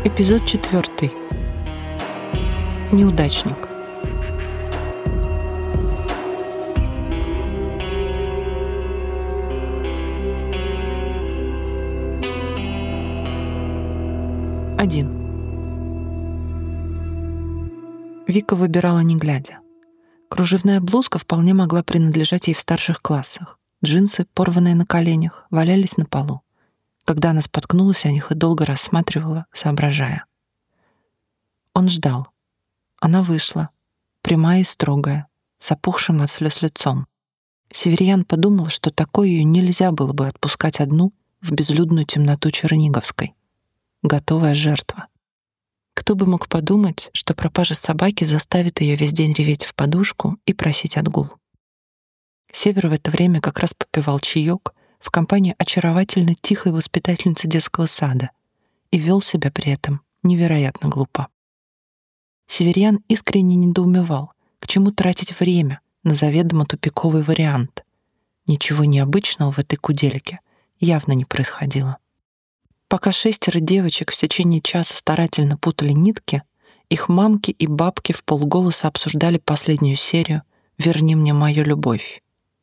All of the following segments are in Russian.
Эпизод 4. Неудачник. Один. Вика выбирала не глядя. Кружевная блузка вполне могла принадлежать ей в старших классах. Джинсы, порванные на коленях, валялись на полу. Когда она споткнулась о них и долго рассматривала, соображая. Он ждал. Она вышла, прямая и строгая, с опухшим от слез лицом. Северьян подумал, что такой ее нельзя было бы отпускать одну в безлюдную темноту Черниговской. Готовая жертва. Кто бы мог подумать, что пропажа собаки заставит ее весь день реветь в подушку и просить отгул. Север в это время как раз попивал чаек в компании очаровательной тихой воспитательницы детского сада и вел себя при этом невероятно глупо. Северьян искренне недоумевал, к чему тратить время на заведомо тупиковый вариант. Ничего необычного в этой кудельке явно не происходило. Пока 6 девочек в течение часа старательно путали нитки, их мамки и бабки вполголоса обсуждали последнюю серию «Верни мне мою любовь».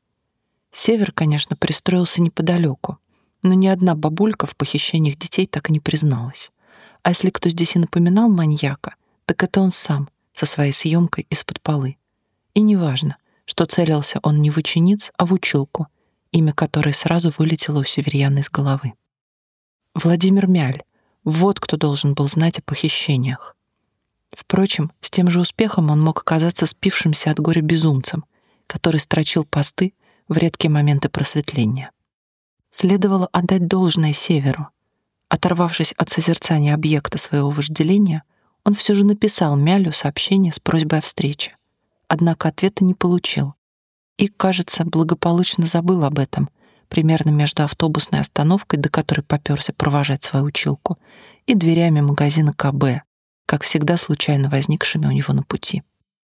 Север, конечно, пристроился неподалеку, но ни одна бабулька в похищениях детей так и не призналась. А если кто здесь и напоминал маньяка, так это он сам, со своей съемкой из-под полы. И неважно, что целился он не в учениц, а в училку, имя которой сразу вылетело у Северьяна из головы. Владимир Мяль — вот кто должен был знать о похищениях. Впрочем, с тем же успехом он мог оказаться спившимся от горя безумцем, который строчил посты в редкие моменты просветления. Следовало отдать должное Северу. Оторвавшись от созерцания объекта своего вожделения, он все же написал Мялю сообщение с просьбой о встрече. Однако ответа не получил. И, кажется, благополучно забыл об этом, примерно между автобусной остановкой, до которой попёрся провожать свою училку, и дверями магазина КБ, как всегда случайно возникшими у него на пути.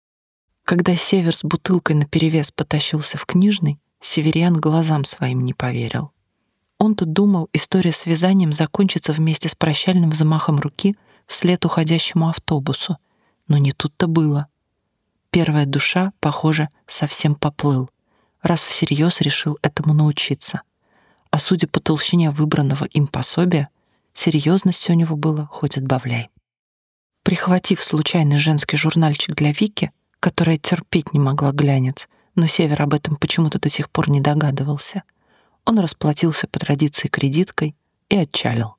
Когда Север с бутылкой наперевес потащился в книжный, Северьян глазам своим не поверил. Он-то думал, история с вязанием закончится вместе с прощальным взмахом руки вслед уходящему автобусу. Но не тут-то было. Первая душа, похоже, совсем поплыл, раз всерьез решил этому научиться. А судя по толщине выбранного им пособия, серьезности у него было хоть отбавляй. Прихватив случайный женский журнальчик для Вики, которая терпеть не могла глянец, но Север об этом почему-то до сих пор не догадывался, он расплатился по традиции кредиткой и отчалил.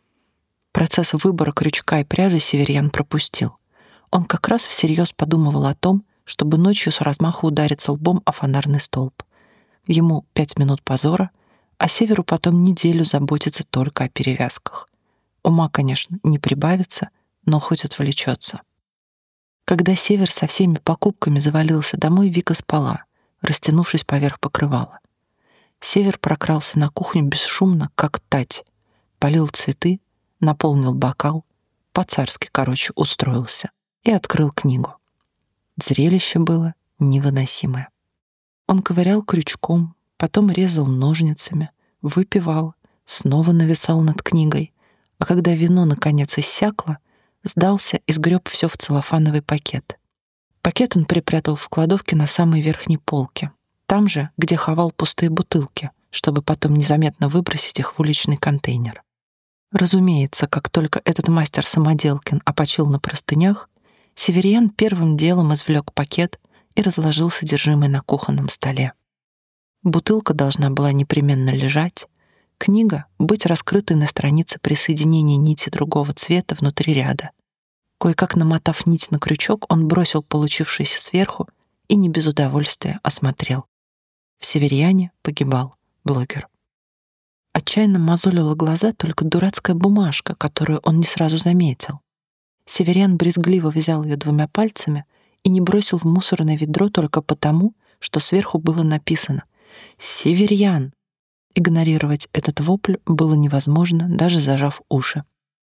Процесс выбора крючка и пряжи Северьян пропустил. Он как раз всерьез подумывал о том, чтобы ночью с размаху удариться лбом о фонарный столб. Ему 5 минут позора, а Северу потом неделю заботиться только о перевязках. Ума, конечно, не прибавится, но хоть отвлечется. Когда Север со всеми покупками завалился домой, Вика спала, растянувшись поверх покрывала. Север прокрался на кухню бесшумно, как тать, полил цветы, наполнил бокал, по-царски, короче, устроился и открыл книгу. Зрелище было невыносимое. Он ковырял крючком, потом резал ножницами, выпивал, снова нависал над книгой, а когда вино наконец иссякло, сдался и сгреб все в целлофановый пакет. Пакет он припрятал в кладовке на самой верхней полке, там же, где ховал пустые бутылки, чтобы потом незаметно выбросить их в уличный контейнер. Разумеется, как только этот мастер Самоделкин опочил на простынях, Северьян первым делом извлек пакет и разложил содержимое на кухонном столе. Бутылка должна была непременно лежать, книга быть раскрытой на странице присоединения нити другого цвета внутри ряда. Кое-как намотав нить на крючок, он бросил получившееся сверху и не без удовольствия осмотрел. В Северьяне погибал блогер. Отчаянно мозолила глаза только дурацкая бумажка, которую он не сразу заметил. Северьян брезгливо взял ее 2 пальцами и не бросил в мусорное ведро только потому, что сверху было написано «Северьян». Игнорировать этот вопль было невозможно, даже зажав уши.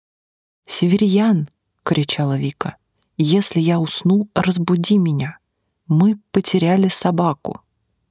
«Северьян!» — кричала Вика. «Если я усну, разбуди меня. Мы потеряли собаку».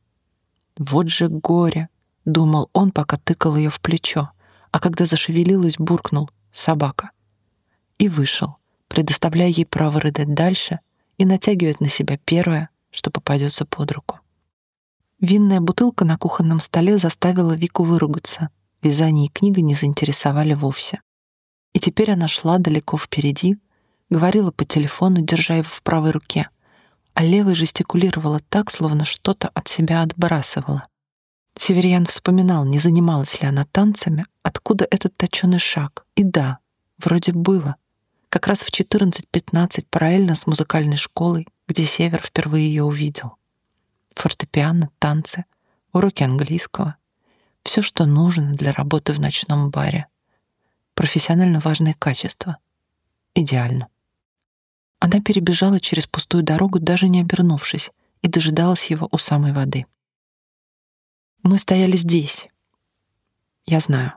«Вот же горе!» — думал он, пока тыкал ее в плечо, а когда зашевелилась, буркнул «собака». и вышел, предоставляя ей право рыдать дальше и натягивать на себя первое, что попадется под руку. Винная бутылка на кухонном столе заставила Вику выругаться. Вязание и книга не заинтересовали вовсе. И теперь она шла далеко впереди, говорила по телефону, держа его в правой руке, а левой жестикулировала так, словно что-то от себя отбрасывала. Северьян вспоминал, не занималась ли она танцами, откуда этот точёный шаг. И да, вроде было. Как раз в 14-15 параллельно с музыкальной школой, где Север впервые ее увидел. Фортепиано, танцы, уроки английского. Все, что нужно для работы в ночном баре. Профессионально важные качества. Идеально. Она перебежала через пустую дорогу, даже не обернувшись, и дожидалась его у самой воды. Мы стояли здесь. Я знаю.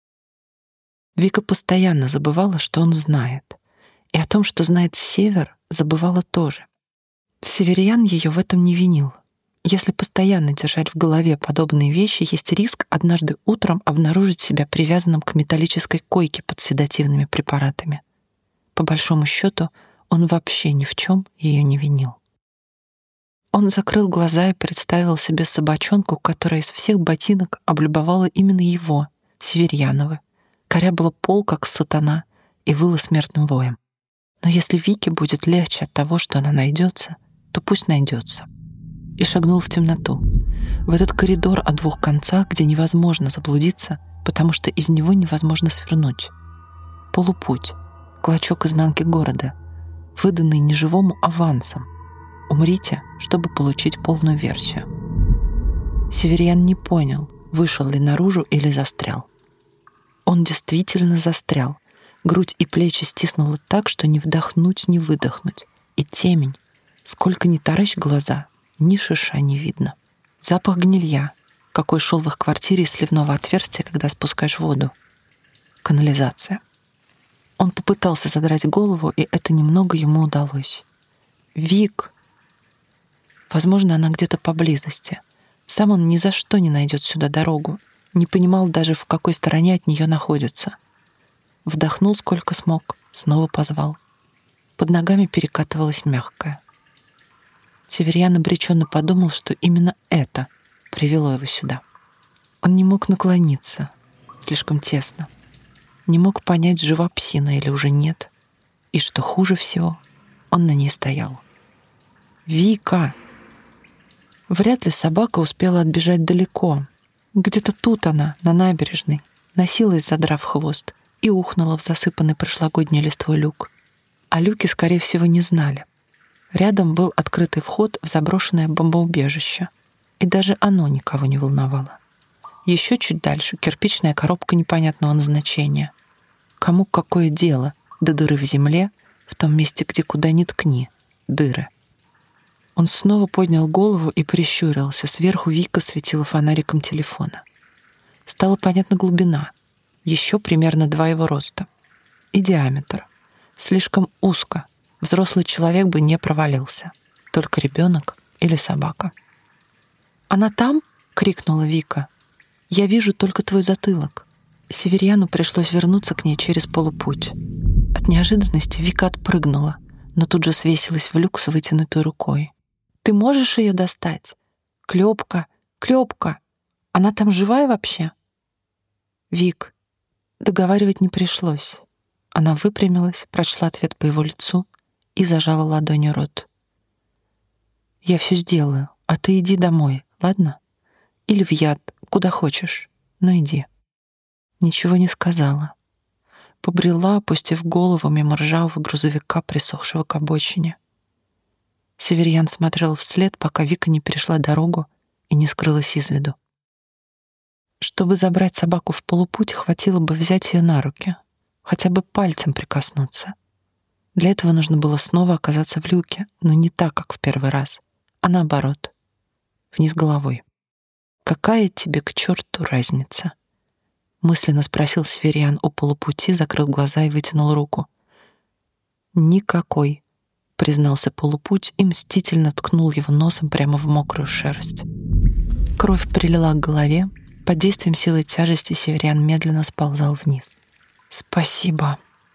Вика постоянно забывала, что он знает. И о том, что знает Север, забывала тоже. Северьян ее в этом не винил. Если постоянно держать в голове подобные вещи, есть риск однажды утром обнаружить себя привязанным к металлической койке под седативными препаратами. По большому счету, он вообще ни в чем ее не винил. Он закрыл глаза и представил себе собачонку, которая из всех ботинок облюбовала именно его, Северьянова, корябала пол, как сатана, и выла смертным воем. Но если Вике будет легче от того, что она найдется, то пусть найдется. И шагнул в темноту, в этот коридор о двух концах, где невозможно заблудиться, потому что из него невозможно свернуть. Полупуть, клочок изнанки города, выданный не живому авансом. Умрите, чтобы получить полную версию. Северьян не понял, вышел ли наружу или застрял. Он действительно застрял. Грудь и плечи стиснуло так, что ни вдохнуть, ни выдохнуть. И темень. Сколько ни таращь глаза, ни шиша не видно. Запах гнилья, какой шел в их квартире из сливного отверстия, когда спускаешь воду. Канализация. Он попытался задрать голову, и это немного ему удалось. «Вик!» Возможно, она где-то поблизости. Сам он ни за что не найдет сюда дорогу. Не понимал даже, в какой стороне от нее находится. Вдохнул сколько смог, снова позвал. Под ногами перекатывалось мягкое. Северьян обреченно подумал, что именно это привело его сюда. Он не мог наклониться, слишком тесно. Не мог понять, жива псина или уже нет. И что хуже всего, он на ней стоял. «Вика!» Вряд ли собака успела отбежать далеко. Где-то тут она, на набережной, носилась, задрав хвост, и ухнула в засыпанный прошлогодней листвой люк. А люки, скорее всего, не знали. Рядом был открытый вход в заброшенное бомбоубежище, и даже оно никого не волновало. Еще чуть дальше кирпичная коробка непонятного назначения. Кому какое дело до дыры в земле, в том месте, где куда ни ткни, дыры. Он снова поднял голову и прищурился. Сверху Вика светила фонариком телефона. Стала понятна глубина. Еще примерно 2 его роста. И диаметр. Слишком узко. Взрослый человек бы не провалился. Только ребенок или собака. «Она там?» — крикнула Вика. «Я вижу только твой затылок». Северьяну пришлось вернуться к ней через полупуть. От неожиданности Вика отпрыгнула, но тут же свесилась в люк с вытянутой рукой. «Ты можешь ее достать? Клёпка, Клёпка! Она там живая вообще?» «Вик». Договаривать не пришлось. Она выпрямилась, прочла ответ по его лицу и зажала ладонью рот. «Я все сделаю, а ты иди домой, ладно? Или в яд, куда хочешь, но иди». Ничего не сказала. Побрела, опустив голову мимо ржавого грузовика, присохшего к обочине. Северьян смотрел вслед, пока Вика не перешла дорогу и не скрылась из виду. Чтобы забрать собаку в полупуть, хватило бы взять ее на руки, хотя бы пальцем прикоснуться. Для этого нужно было снова оказаться в люке, но не так, как в первый раз, а наоборот, вниз головой. «Какая тебе к черту разница?» Мысленно спросил Северьян у полупути, закрыл глаза и вытянул руку. «Никакой», — признался полупуть и мстительно ткнул его носом прямо в мокрую шерсть. Кровь прилила к голове, под действием силы тяжести Северьян медленно сползал вниз. «Спасибо», —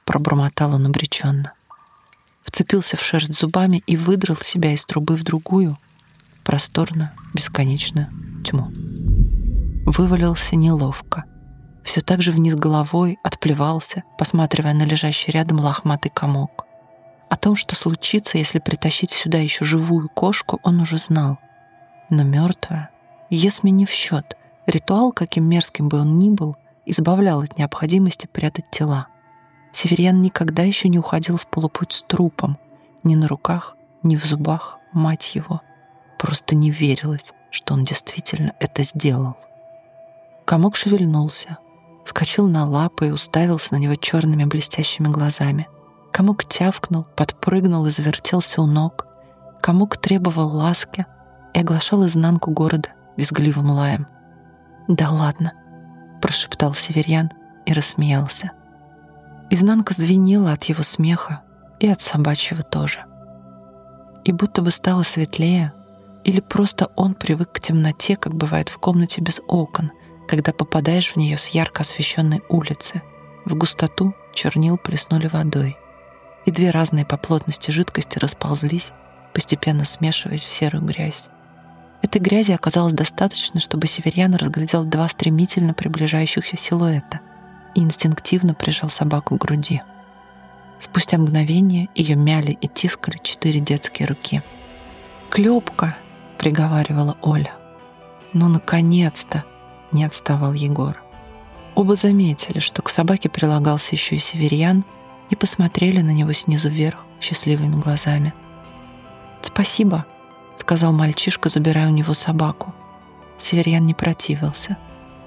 пробормотал он обреченно. Вцепился в шерсть зубами и выдрал себя из трубы в другую, просторную, бесконечную тьму. Вывалился неловко. Все так же вниз головой отплевался, посматривая на лежащий рядом лохматый комок. О том, что случится, если притащить сюда еще живую кошку, он уже знал. Но мертвая, Есме не в счет. Ритуал, каким мерзким бы он ни был, избавлял от необходимости прятать тела. Северьян никогда еще не уходил в полупуть с трупом. Ни на руках, ни в зубах, мать его. Просто не верилось, что он действительно это сделал. Комок шевельнулся, вскочил на лапы и уставился на него черными блестящими глазами. Комок тявкнул, подпрыгнул и завертелся у ног. Комок требовал ласки и оглашал изнанку города визгливым лаем. «Да ладно!» — прошептал Северьян и рассмеялся. Изнанка звенела от его смеха и от собачьего тоже. И будто бы стало светлее, или просто он привык к темноте, как бывает в комнате без окон, когда попадаешь в нее с ярко освещенной улицы. В густоту чернил плеснули водой, и две разные по плотности жидкости расползлись, постепенно смешиваясь в серую грязь. Этой грязи оказалось достаточно, чтобы Северьян разглядел два стремительно приближающихся силуэта и инстинктивно прижал собаку к груди. Спустя мгновение ее мяли и тискали 4 детские руки. «Клёпка!» — приговаривала Оля. «Ну, наконец-то!» — не отставал Егор. Оба заметили, что к собаке прилагался еще и Северьян, и посмотрели на него снизу вверх счастливыми глазами. «Спасибо!» — сказал мальчишка, забирая у него собаку. Северьян не противился.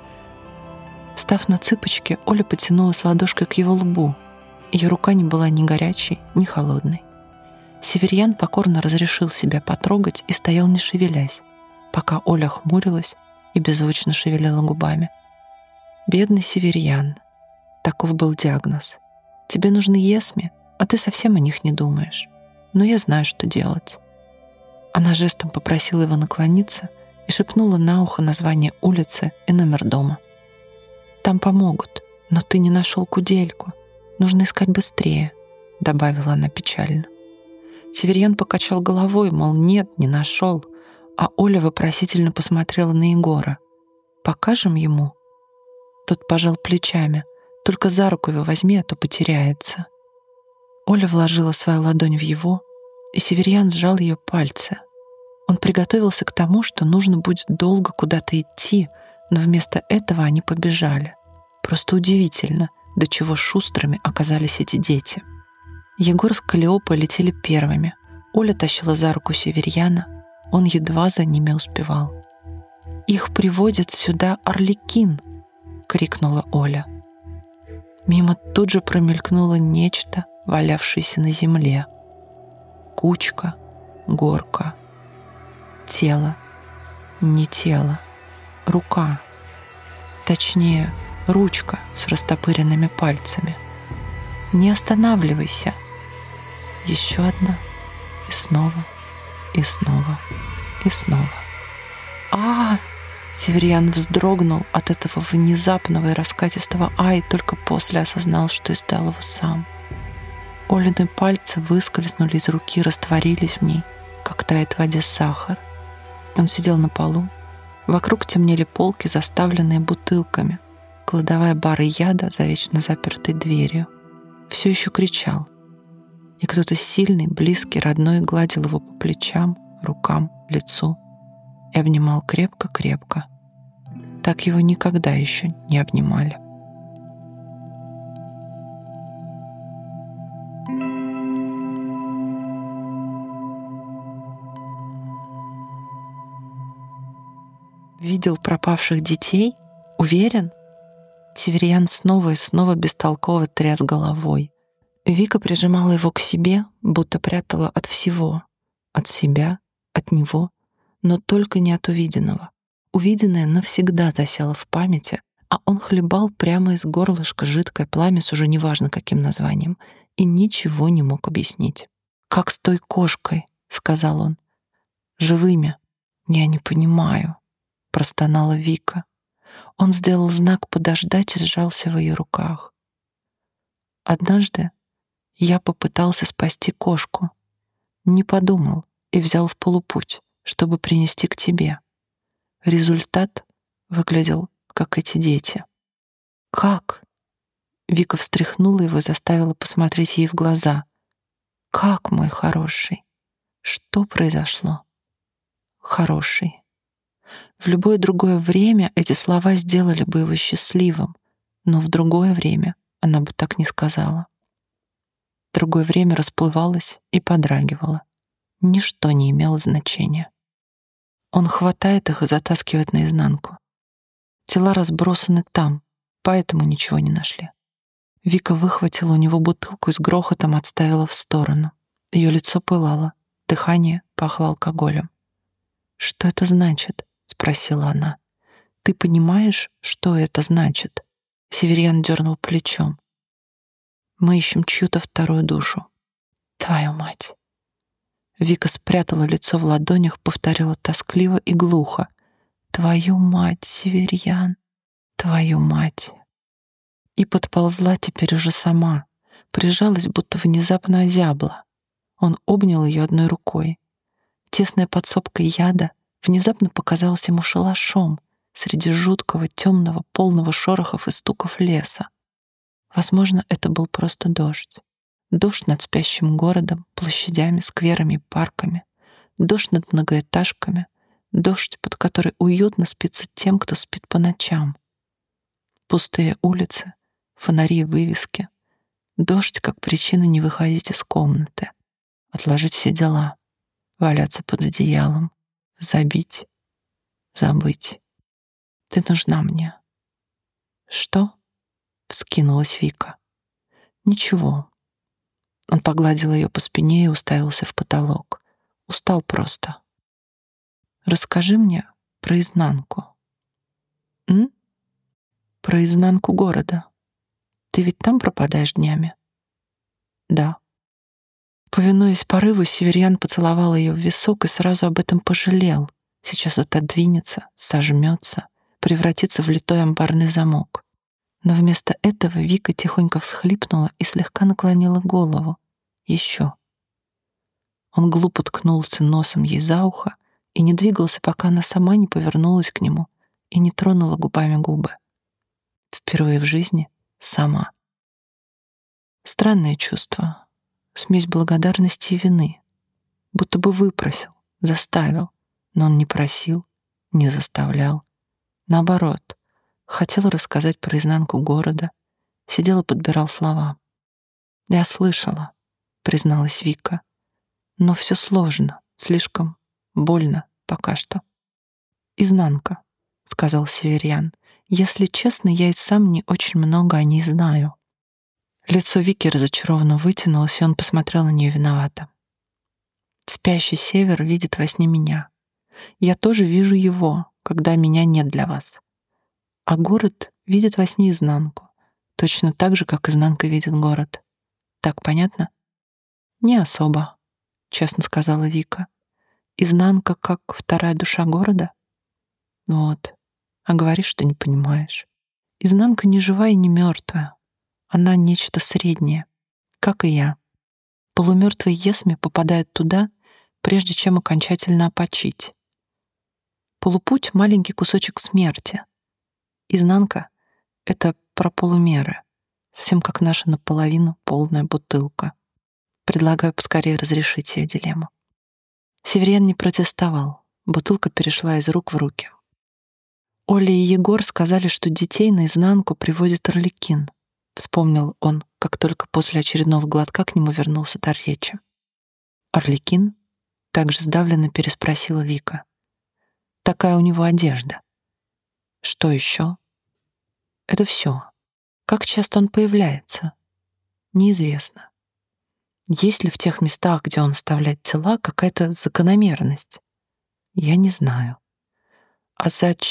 Встав на цыпочки, Оля потянулась ладошкой к его лбу. Ее рука не была ни горячей, ни холодной. Северьян покорно разрешил себя потрогать и стоял не шевелясь, пока Оля хмурилась и беззвучно шевелила губами. «Бедный Северьян», таков был диагноз. «Тебе нужны Есме, а ты совсем о них не думаешь. Но я знаю, что делать». Она жестом попросила его наклониться и шепнула на ухо название улицы и номер дома. «Там помогут, но ты не нашел кудельку. Нужно искать быстрее», — добавила она печально. Северьян покачал головой, мол, нет, не нашел, а Оля вопросительно посмотрела на Егора. «Покажем ему?» Тот пожал плечами. «Только за руку его возьми, а то потеряется». Оля вложила свою ладонь в его, и Северьян сжал ее пальцы. Он приготовился к тому, что нужно будет долго куда-то идти, но вместо этого они побежали. Просто удивительно, до чего шустрыми оказались эти дети. Егор с Калиопой летели первыми. Оля тащила за руку Северьяна. Он едва за ними успевал. «Их приводит сюда Арлекин!» — крикнула Оля. Мимо тут же промелькнуло нечто, валявшееся на земле. Кучка, горка, тело, не тело, рука. Точнее, ручка с растопыренными пальцами. «Не останавливайся!» Еще одна, и снова, и снова, и снова. «А-а-а!» Северьян вздрогнул от этого внезапного и раскатистого «а» и только после осознал, что издал его сам. Олины пальцы выскользнули из руки, растворились в ней, как тает в воде сахар. Он сидел на полу. Вокруг темнели полки, заставленные бутылками, кладовая бары яда за вечно запертой дверью. Все еще кричал. И кто-то сильный, близкий, родной гладил его по плечам, рукам, лицу и обнимал крепко-крепко. Так его никогда еще не обнимали. Видел пропавших детей? Уверен? Северьян снова и снова бестолково тряс головой. Вика прижимала его к себе, будто прятала от всего. От себя, от него, но только не от увиденного. Увиденное навсегда засело в памяти, а он хлебал прямо из горлышка жидкое пламя с уже неважно каким названием и ничего не мог объяснить. «Как с той кошкой», — сказал он. «Живыми». «Я не понимаю», — простонала Вика. Он сделал знак подождать и сжался в ее руках. Однажды я попытался спасти кошку. Не подумал и взял в полупуть, чтобы принести к тебе. Результат выглядел, как эти дети. «Как?» Вика встряхнула его и заставила посмотреть ей в глаза. «Как, мой хороший? Что произошло?» «Хороший». В любое другое время эти слова сделали бы его счастливым, но в другое время она бы так не сказала. Другое время расплывалось и подрагивало. Ничто не имело значения. Он хватает их и затаскивает наизнанку. Тела разбросаны там, поэтому ничего не нашли. Вика выхватила у него бутылку и с грохотом отставила в сторону. Ее лицо пылало, дыхание пахло алкоголем. «Что это значит?» — спросила она. «Ты понимаешь, что это значит?» Северьян дернул плечом. «Мы ищем чью-то вторую душу». «Твою мать!» Вика спрятала лицо в ладонях, повторила тоскливо и глухо. «Твою мать, Северьян! Твою мать!» И подползла теперь уже сама, прижалась, будто внезапно озябла. Он обнял ее одной рукой. Тесная подсобка яда внезапно показалась ему шалашом среди жуткого, темного, полного шорохов и стуков леса. Возможно, это был просто дождь. Дождь над спящим городом, площадями, скверами и парками. Дождь над многоэтажками. Дождь, под который уютно спится тем, кто спит по ночам. Пустые улицы, фонари и вывески. Дождь как причина не выходить из комнаты. Отложить все дела. Валяться под одеялом. Забить. Забыть. Ты нужна мне. Что? Вскинулась Вика. Ничего. Он погладил ее по спине и уставился в потолок. Устал просто. Расскажи мне про изнанку. Про изнанку города. Ты ведь там пропадаешь днями? Да. Повинуясь порыву, Северьян поцеловал ее в висок и сразу об этом пожалел. Сейчас отодвинется, сожмется, превратится в литой амбарный замок. Но вместо этого Вика тихонько всхлипнула и слегка наклонила голову. Еще. Он глупо ткнулся носом ей за ухо и не двигался, пока она сама не повернулась к нему и не тронула губами губы. Впервые в жизни сама. Странное чувство. Смесь благодарности и вины. Будто бы выпросил, заставил. Но он не просил, не заставлял. Наоборот, хотел рассказать про изнанку города. Сидел и подбирал слова. «Я слышала», — призналась Вика. «Но все сложно, слишком больно пока что». «Изнанка», — сказал Северьян. «Если честно, я и сам не очень много о ней знаю». Лицо Вики разочарованно вытянулось, и он посмотрел на нее виновато. «Спящий север видит во сне меня. Я тоже вижу его, когда меня нет для вас. А город видит во сне изнанку, точно так же, как изнанка видит город. Так понятно?» «Не особо», — честно сказала Вика. «Изнанка как вторая душа города?» «Вот, а говоришь, что не понимаешь. Изнанка не живая и не мертвая. Она нечто среднее, как и я. Полумертвый Есме попадает туда, прежде чем окончательно опочить. Полупуть — маленький кусочек смерти. Изнанка — это про полумеры, совсем как наша наполовину полная бутылка. Предлагаю поскорее разрешить ее дилемму». Северьян не протестовал. Бутылка перешла из рук в руки. «Оля и Егор сказали, что детей наизнанку приводит Арлекин», — вспомнил он, как только после очередного глотка к нему вернулся дар речи. «Арлекин?» — также сдавленно переспросила Вика. «Такая у него одежда». «Что еще?» «Это все. Как часто он появляется?» «Неизвестно. Есть ли в тех местах, где он оставляет тела, какая-то закономерность?» «Я не знаю». «А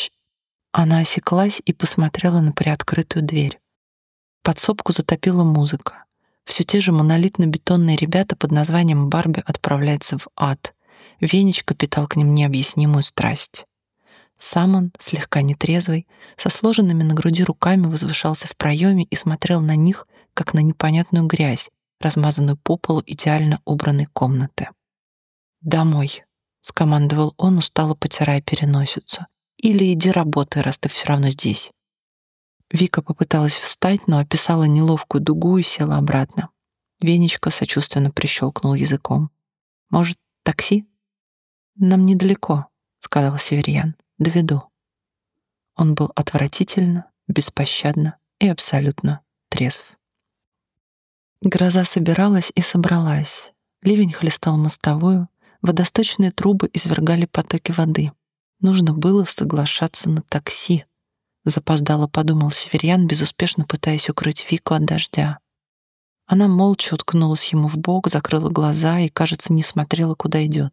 Она осеклась и посмотрела на приоткрытую дверь. Подсобку затопила музыка. Все те же монолитно-бетонные ребята под названием «Барби отправляется в ад». Венечка питал к ним необъяснимую страсть. Сам он, слегка нетрезвый, со сложенными на груди руками возвышался в проеме и смотрел на них, как на непонятную грязь, размазанную по полу идеально убранной комнаты. «Домой», — скомандовал он, устало потирая переносицу. «Или иди работай, раз ты все равно здесь». Вика попыталась встать, но описала неловкую дугу и села обратно. Венечка сочувственно прищелкнул языком. «Может, такси?» «Нам недалеко», — сказал Северьян. «Доведу». Он был отвратительно, беспощадно и абсолютно трезв. Гроза собиралась и собралась. Ливень хлестал мостовую, водосточные трубы извергали потоки воды. Нужно было соглашаться на такси. Запоздало подумал Северьян, безуспешно пытаясь укрыть Вику от дождя. Она молча уткнулась ему в бок, закрыла глаза и, кажется, не смотрела, куда идет.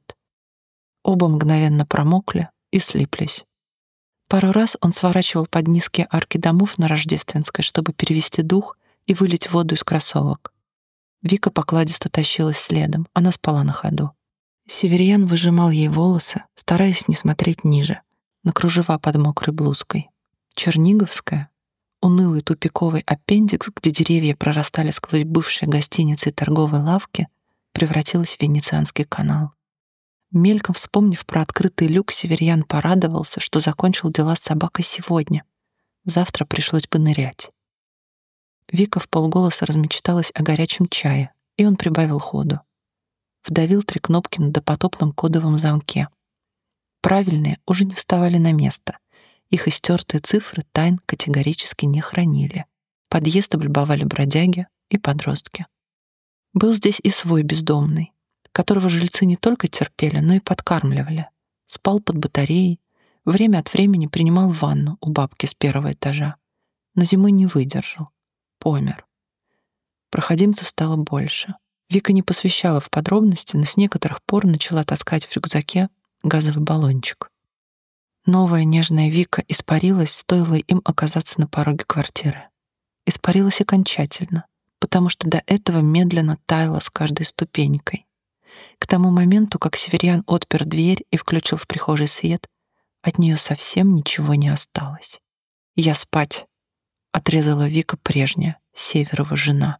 Оба мгновенно промокли и слиплись. Пару раз он сворачивал под низкие арки домов на Рождественской, чтобы перевести дух и вылить воду из кроссовок. Вика покладисто тащилась следом, она спала на ходу. Северьян выжимал ей волосы, стараясь не смотреть ниже, на кружева под мокрой блузкой. Черниговская, унылый тупиковый аппендикс, где деревья прорастали сквозь бывшие гостиницы и торговые лавки, превратилась в Венецианский канал. Мельком вспомнив про открытый люк, Северьян порадовался, что закончил дела с собакой сегодня. Завтра пришлось бы нырять. Вика вполголоса размечталась о горячем чае, и он прибавил ходу. Вдавил 3 кнопки на допотопном кодовом замке. Правильные уже не вставали на место. Их истертые цифры тайн категорически не хранили. Подъезд облюбовали бродяги и подростки. Был здесь и свой бездомный, которого жильцы не только терпели, но и подкармливали. Спал под батареей, время от времени принимал ванну у бабки с 1-го этажа, но зимой не выдержал. Помер. Проходимцев стало больше. Вика не посвящала в подробности, но с некоторых пор начала таскать в рюкзаке газовый баллончик. Новая нежная Вика испарилась, стоило им оказаться на пороге квартиры. Испарилась окончательно, потому что до этого медленно таяла с каждой ступенькой. К тому моменту, как Северьян отпер дверь и включил в прихожей свет, от нее совсем ничего не осталось. «Я спать», — отрезала Вика прежняя, Северова жена.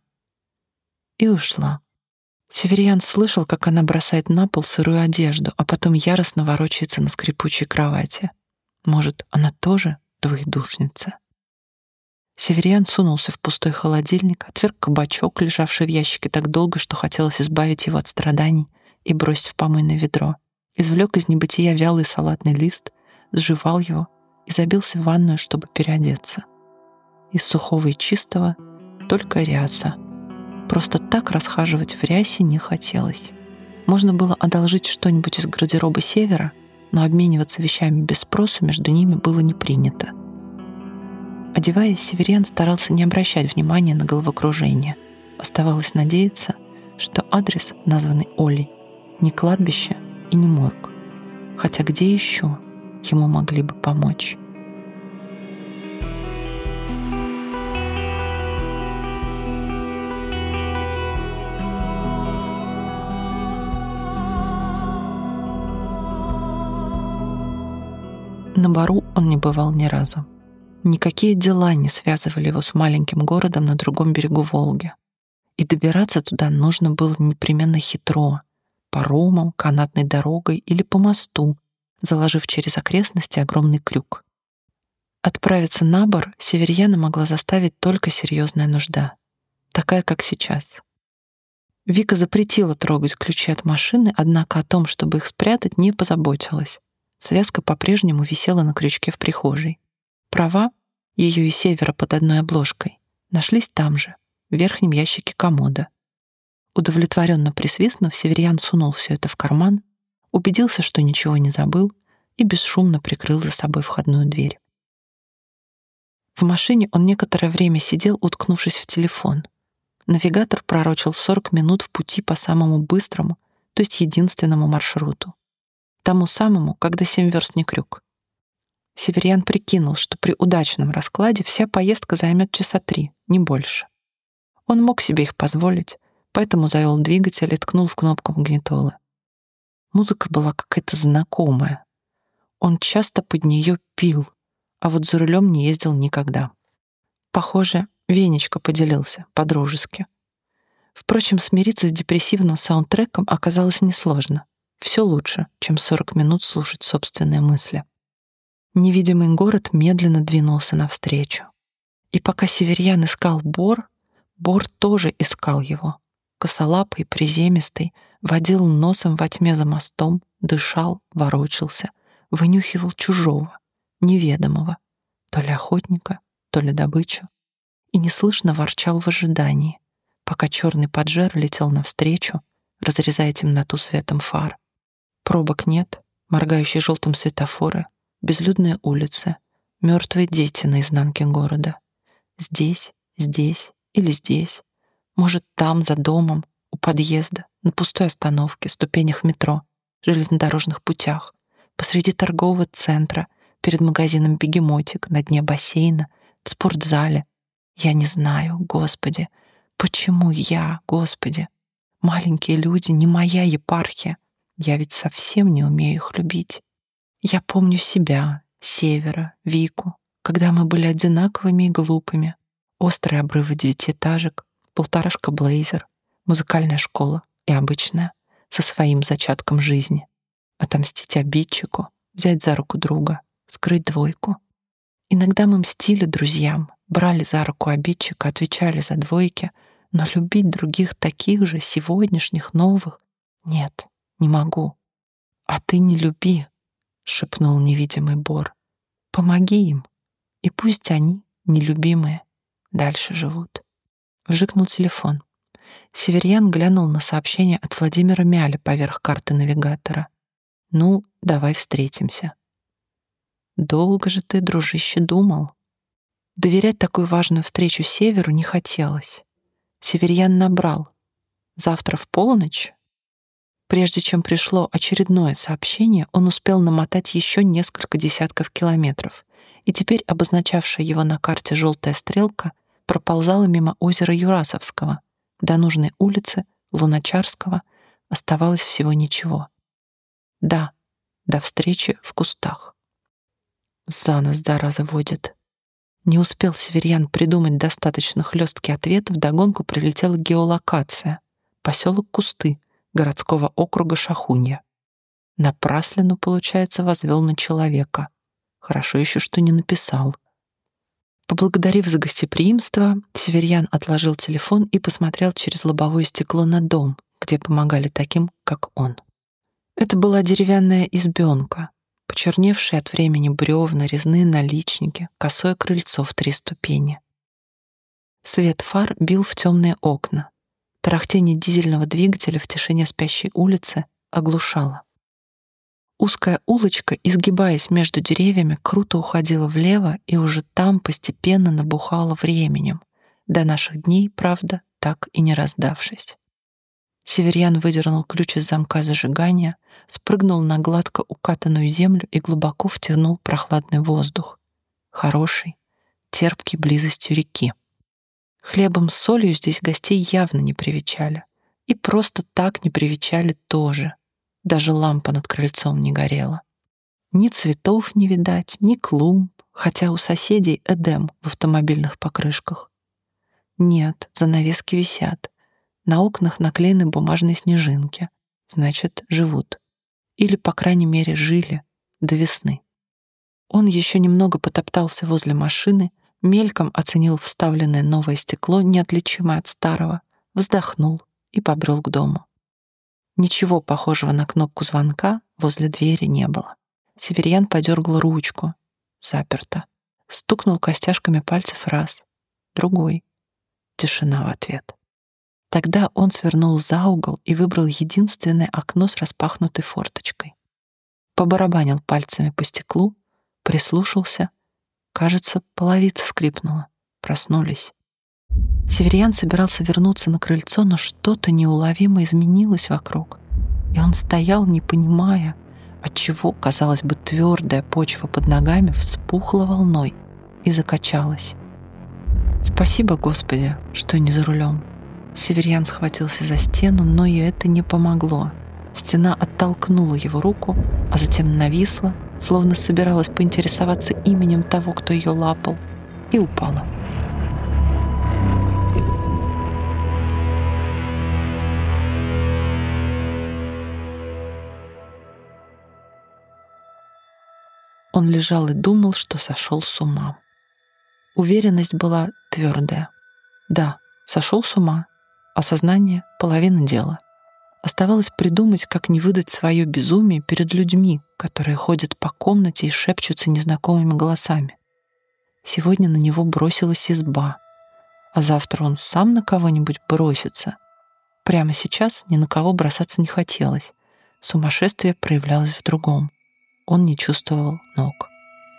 И ушла. Северьян слышал, как она бросает на пол сырую одежду, а потом яростно ворочается на скрипучей кровати. Может, она тоже двоедушница? Северьян сунулся в пустой холодильник, отверг кабачок, лежавший в ящике так долго, что хотелось избавить его от страданий и бросить в помойное ведро. Извлек из небытия вялый салатный лист, сживал его и забился в ванную, чтобы переодеться. Из сухого и чистого только ряса. Просто так расхаживать в рясе не хотелось. Можно было одолжить что-нибудь из гардероба Севера, но обмениваться вещами без спросу между ними было не принято. Одеваясь, Северьян старался не обращать внимания на головокружение. Оставалось надеяться, что адрес, названный Олей, не кладбище и не морг. Хотя где еще ему могли бы помочь? На Бару он не бывал ни разу. Никакие дела не связывали его с маленьким городом на другом берегу Волги. И добираться туда нужно было непременно хитро, паромом, канатной дорогой или по мосту, заложив через окрестности огромный крюк. Отправиться на Бар Северьяна могла заставить только серьезная нужда, такая, как сейчас. Вика запретила трогать ключи от машины, однако о том, чтобы их спрятать, не позаботилась. Связка по-прежнему висела на крючке в прихожей. Права, ее и Севера под одной обложкой, нашлись там же, в верхнем ящике комода. Удовлетворенно присвистнув, Северьян сунул все это в карман, убедился, что ничего не забыл, и бесшумно прикрыл за собой входную дверь. В машине он некоторое время сидел, уткнувшись в телефон. Навигатор пророчил 40 минут в пути по самому быстрому, то есть единственному маршруту. Тому самому, когда 7 верст не крюк. Северьян прикинул, что при удачном раскладе вся поездка займет часа 3, не больше. Он мог себе их позволить, поэтому завел двигатель и ткнул в кнопку магнитолы. Музыка была какая-то знакомая. Он часто под нее пил, а вот за рулем не ездил никогда. Похоже, Венечка поделился, по-дружески. Впрочем, смириться с депрессивным саундтреком оказалось несложно. Все лучше, чем 40 минут слушать собственные мысли. Невидимый город медленно двинулся навстречу. И пока Северьян искал Бор тоже искал его. Косолапый, приземистый, водил носом во тьме за мостом, дышал, ворочался, вынюхивал чужого, неведомого, то ли охотника, то ли добычу, и неслышно ворчал в ожидании, пока черный поджер летел навстречу, разрезая темноту светом фар. Пробок нет, моргающие желтым светофоры, безлюдные улицы, мертвые дети на изнанке города. Здесь или здесь, может, там, за домом, у подъезда, на пустой остановке, ступенях метро, железнодорожных путях, посреди торгового центра, перед магазином «Бегемотик», на дне бассейна, в спортзале. Я не знаю, Господи, почему я, Господи? Маленькие люди, не моя епархия. Я ведь совсем не умею их любить. Я помню себя, Севера, Вику, когда мы были одинаковыми и глупыми. Острые обрывы девятиэтажек, полторашка блейзер, музыкальная школа и обычная, со своим зачатком жизни. Отомстить обидчику, взять за руку друга, скрыть двойку. Иногда мы мстили друзьям, брали за руку обидчика, отвечали за двойки, но любить других таких же, сегодняшних, новых, нет, не могу. «А ты не люби», — шепнул невидимый Бор. «Помоги им, и пусть они, нелюбимые, дальше живут». Вжикнул телефон. Северьян глянул на сообщение от Владимира Мяля поверх карты навигатора. «Ну, давай встретимся». «Долго же ты, дружище, думал?» Доверять такую важную встречу Северу не хотелось. Северьян набрал: «Завтра в полночь?» Прежде чем пришло очередное сообщение, он успел намотать еще несколько десятков километров, и теперь обозначавшая его на карте желтая стрелка проползала мимо озера Юрасовского. До нужной улицы Луначарского оставалось всего ничего. Да, до встречи в кустах. За нос, зараза, водит. Не успел Северьян придумать достаточно хлесткий ответ, вдогонку прилетела геолокация. Поселок Кусты городского округа Шахунья. Напраслину, получается, возвел на человека. Хорошо еще, что не написал. Поблагодарив за гостеприимство, Северьян отложил телефон и посмотрел через лобовое стекло на дом, где помогали таким, как он. Это была деревянная избенка, почерневшие от времени бревна, резные наличники, косое крыльцо в 3 ступени. Свет фар бил в темные окна. Тарахтение дизельного двигателя в тишине спящей улицы оглушало. Узкая улочка, изгибаясь между деревьями, круто уходила влево и уже там постепенно набухала временем, до наших дней, правда, так и не раздавшись. Северьян выдернул ключ из замка зажигания, спрыгнул на гладко укатанную землю и глубоко втянул прохладный воздух. Хороший, терпкий близостью реки. Хлебом с солью здесь гостей явно не привечали. И просто так не привечали тоже. Даже лампа над крыльцом не горела. Ни цветов не видать, ни клумб, хотя у соседей эдем в автомобильных покрышках. Нет, занавески висят. На окнах наклеены бумажные снежинки. Значит, живут. Или, по крайней мере, жили до весны. Он еще немного потоптался возле машины, мельком оценил вставленное новое стекло, неотличимое от старого, вздохнул и побрел к дому. Ничего похожего на кнопку звонка возле двери не было. Северьян подергал ручку. Заперто. Стукнул костяшками пальцев раз, другой. Тишина в ответ. Тогда он свернул за угол и выбрал единственное окно с распахнутой форточкой. Побарабанил пальцами по стеклу, прислушался. Кажется, половица скрипнула. Проснулись. Северьян собирался вернуться на крыльцо, но что-то неуловимо изменилось вокруг. И он стоял, не понимая, отчего, казалось бы, твердая почва под ногами вспухла волной и закачалась. Спасибо, Господи, что не за рулем. Северьян схватился за стену, но и это не помогло. Стена оттолкнула его руку, а затем нависла, словно собиралась поинтересоваться именем того, кто ее лапал, и упала. Он лежал и думал, что сошел с ума. Уверенность была твердая. Да, сошел с ума. Осознание — половина дела. Оставалось придумать, как не выдать свое безумие перед людьми, которые ходят по комнате и шепчутся незнакомыми голосами. Сегодня на него бросилась изба, а завтра он сам на кого-нибудь бросится. Прямо сейчас ни на кого бросаться не хотелось. Сумасшествие проявлялось в другом. Он не чувствовал ног.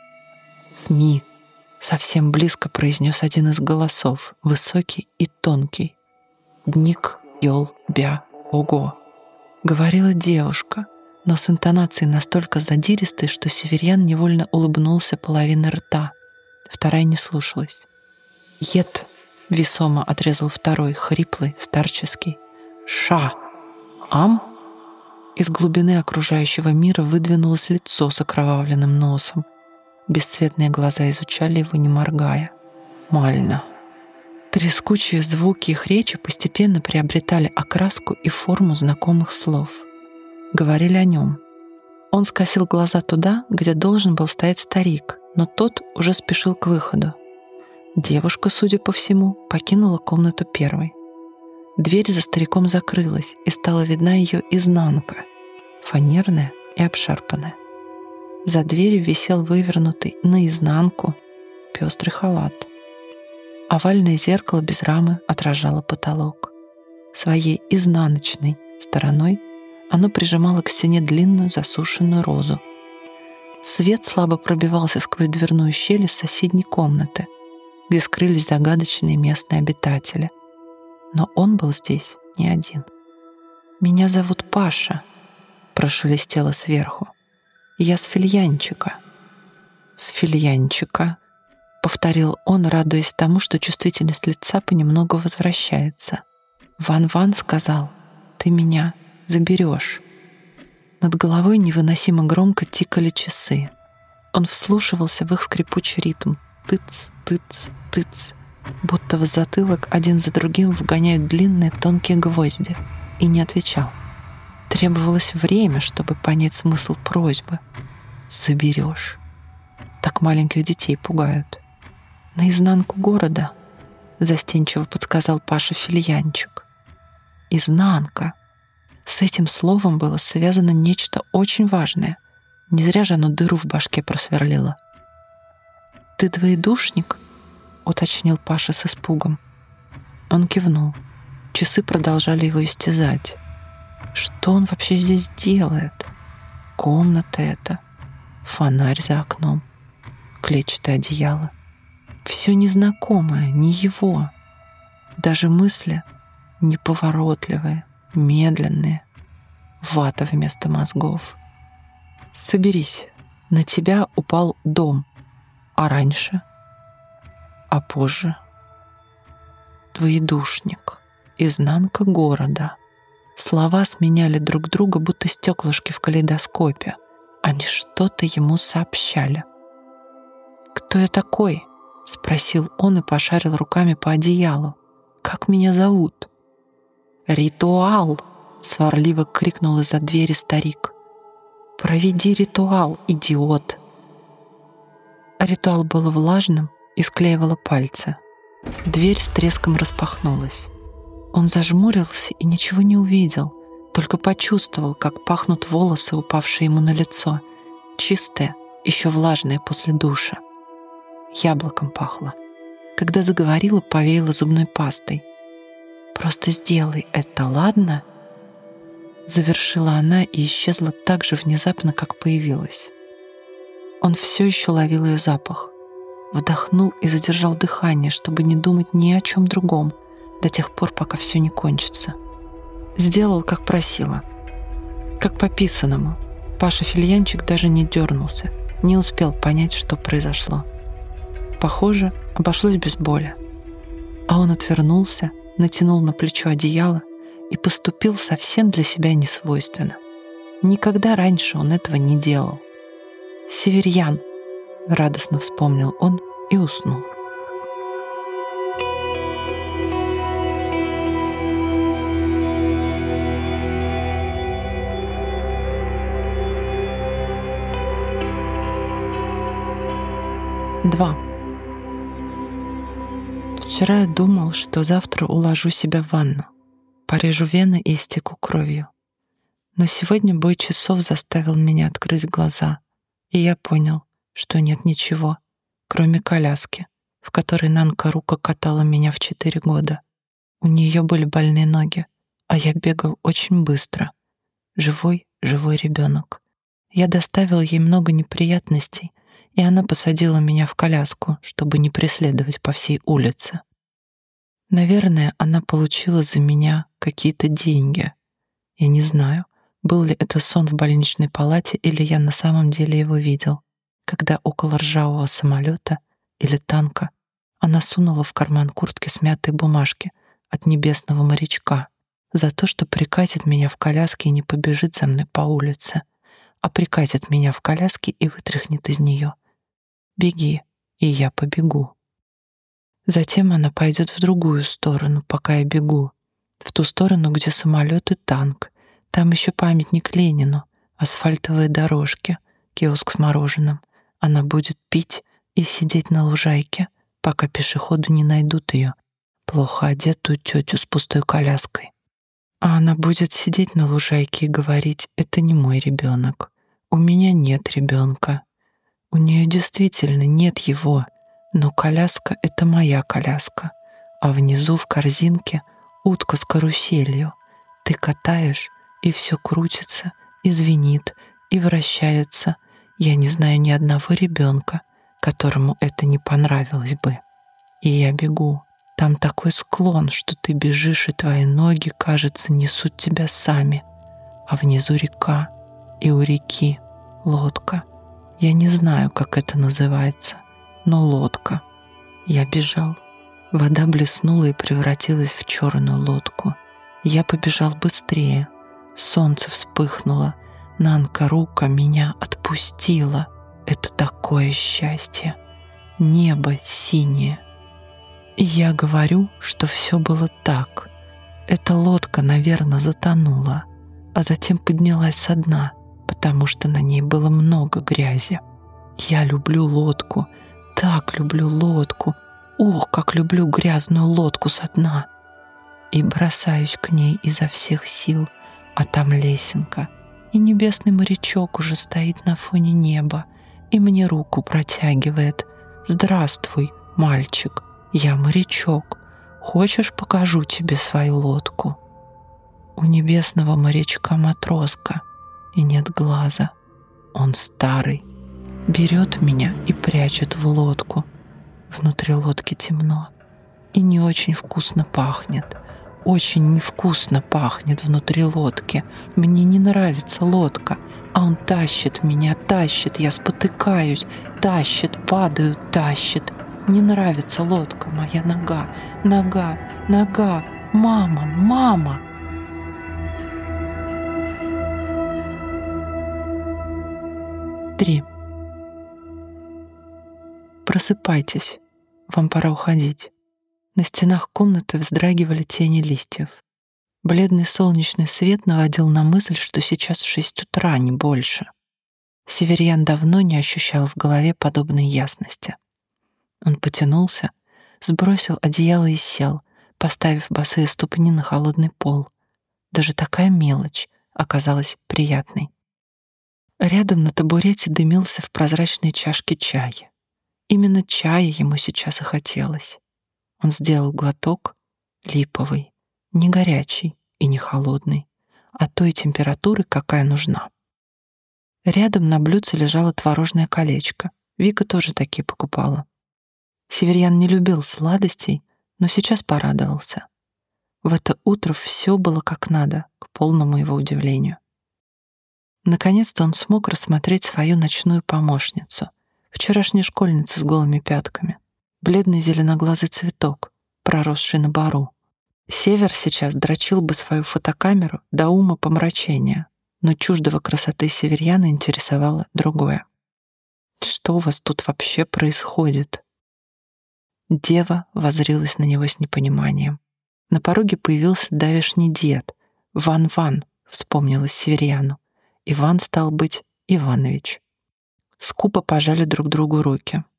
«СМИ!» — совсем близко произнес один из голосов, высокий и тонкий. «Дник, ёл, бя, ого!» — говорила девушка, но с интонацией настолько задиристой, что северян невольно улыбнулся половиной рта. Вторая не слушалась. «Ед!» — весомо отрезал второй, хриплый, старческий. «Ша! Ам?» Из глубины окружающего мира выдвинулось лицо с окровавленным носом. Бесцветные глаза изучали его, не моргая. «Мально!» Трескучие звуки их речи постепенно приобретали окраску и форму знакомых слов. Говорили о нем. Он скосил глаза туда, где должен был стоять старик, но тот уже спешил к выходу. Девушка, судя по всему, покинула комнату первой. Дверь за стариком закрылась, и стала видна ее изнанка, фанерная и обшарпанная. За дверью висел вывернутый наизнанку пестрый халат. Овальное зеркало без рамы отражало потолок. Своей изнаночной стороной оно прижимало к стене длинную засушенную розу. Свет слабо пробивался сквозь дверную щель из соседней комнаты, где скрылись загадочные местные обитатели. Но он был здесь не один. «Меня зовут Паша», — прошелестело сверху. «Я с Фельянчика». «С Фельянчика», — повторил он, радуясь тому, что чувствительность лица понемногу возвращается. «Ван-Ван сказал, ты меня заберешь». Над головой невыносимо громко тикали часы. Он вслушивался в их скрипучий ритм. Тыц, тыц, тыц. Будто в затылок один за другим вгоняют длинные тонкие гвозди. И не отвечал. Требовалось время, чтобы понять смысл просьбы. «Заберешь». Так маленьких детей пугают. «Наизнанку города», — застенчиво подсказал Паша Фельянчик. «Изнанка». С этим словом было связано нечто очень важное. Не зря же оно дыру в башке просверлило. «Ты двоедушник?» — уточнил Паша с испугом. Он кивнул. Часы продолжали его истязать. Что он вообще здесь делает? Комната эта, фонарь за окном, клетчатое одеяло. Все незнакомое, не его. Даже мысли неповоротливые, медленные. Вата вместо мозгов. Соберись. На тебя упал дом. А раньше? А позже? Двоедушник. Изнанка города. Слова сменяли друг друга, будто стеклышки в калейдоскопе. Они что-то ему сообщали. «Кто я такой?» — спросил он и пошарил руками по одеялу. «Как меня зовут?» «Ритуал!» — сварливо крикнул из-за двери старик. «Проведи ритуал, идиот!» Ритуал был влажным и склеивало пальцы. Дверь с треском распахнулась. Он зажмурился и ничего не увидел, только почувствовал, как пахнут волосы, упавшие ему на лицо, чистые, еще влажные после душа. Яблоком пахло. Когда заговорила, повеяла зубной пастой. «Просто сделай это, ладно?» Завершила она и исчезла так же внезапно, как появилась. Он все еще ловил ее запах. Вдохнул и задержал дыхание, чтобы не думать ни о чем другом, до тех пор, пока все не кончится. Сделал, как просила. Как по писанному. Паша Фельянчик даже не дернулся, не успел понять, что произошло. Похоже, обошлось без боли. А он отвернулся, натянул на плечо одеяло и поступил совсем для себя несвойственно. Никогда раньше он этого не делал. «Северьян!» — радостно вспомнил он и уснул. 2. Вчера я думал, что завтра уложу себя в ванну, порежу вены и истеку кровью. Но сегодня бой часов заставил меня открыть глаза, и я понял, что нет ничего, кроме коляски, в которой Нанка Рука катала меня в 4 года. У нее были больные ноги, а я бегал очень быстро. Живой ребенок. Я доставил ей много неприятностей, и она посадила меня в коляску, чтобы не преследовать по всей улице. Наверное, она получила за меня какие-то деньги. Я не знаю, был ли это сон в больничной палате или я на самом деле его видел, когда около ржавого самолета или танка она сунула в карман куртки смятые бумажки от небесного морячка за то, что прикатит меня в коляске и не побежит за мной по улице, а прикатит меня в коляске и вытряхнет из нее. Беги, и я побегу. Затем она пойдет в другую сторону, пока я бегу, в ту сторону, где самолет и танк. Там еще памятник Ленину, асфальтовые дорожки, киоск с мороженым. Она будет пить и сидеть на лужайке, пока пешеходы не найдут ее, плохо одетую тетю с пустой коляской. А она будет сидеть на лужайке и говорить: «Это не мой ребенок. У меня нет ребенка. У нее действительно нет его, но коляска — это моя коляска, а внизу в корзинке утка с каруселью. Ты катаешь, и все крутится, и звенит, и вращается. Я не знаю ни одного ребенка, которому это не понравилось бы. И я бегу. Там такой склон, что ты бежишь, и твои ноги, кажется, несут тебя сами. А внизу река, и у реки лодка. Я не знаю, как это называется, но лодка. Я бежал. Вода блеснула и превратилась в черную лодку. Я побежал быстрее. Солнце вспыхнуло. Нанка Рука меня отпустила. Это такое счастье. Небо синее. И я говорю, что все было так. Эта лодка, наверное, затонула, а затем поднялась со дна, потому что на ней было много грязи. Я люблю лодку, так люблю лодку. Ох, как люблю грязную лодку со дна. И бросаюсь к ней изо всех сил, а там лесенка. И небесный морячок уже стоит на фоне неба и мне руку протягивает. «Здравствуй, мальчик, я морячок. Хочешь, покажу тебе свою лодку?» У небесного морячка матроска, и нет глаза. Он старый. Берет меня и прячет в лодку. Внутри лодки темно и не очень вкусно пахнет. Очень невкусно пахнет внутри лодки. Мне не нравится лодка, а он тащит меня, тащит, я спотыкаюсь, тащит, падаю, тащит. Не нравится лодка, моя нога, нога, нога, мама, мама. Три. Просыпайтесь, вам пора уходить. На стенах комнаты вздрагивали тени листьев. Бледный солнечный свет наводил на мысль, что сейчас 6 утра, не больше. Северьян давно не ощущал в голове подобной ясности. Он потянулся, сбросил одеяло и сел, поставив босые ступни на холодный пол. Даже такая мелочь оказалась приятной. Рядом на табурете дымился в прозрачной чашке чай. Именно чая ему сейчас и хотелось. Он сделал глоток, липовый, не горячий и не холодный, а той температуры, какая нужна. Рядом на блюдце лежало творожное колечко. Вика тоже такие покупала. Северьян не любил сладостей, но сейчас порадовался. В это утро все было как надо, к полному его удивлению. Наконец-то он смог рассмотреть свою ночную помощницу, вчерашняя школьница с голыми пятками, бледный зеленоглазый цветок, проросший на бору. Север сейчас дрочил бы свою фотокамеру до ума помрачения, но чуждого красоты Северьяна интересовало другое. Что у вас тут вообще происходит? Дева воззрилась на него с непониманием. На пороге появился давешний дед. Ван-Ван, вспомнилось Северьяну. Иван стал быть Иванович. Скупо пожали друг другу руки.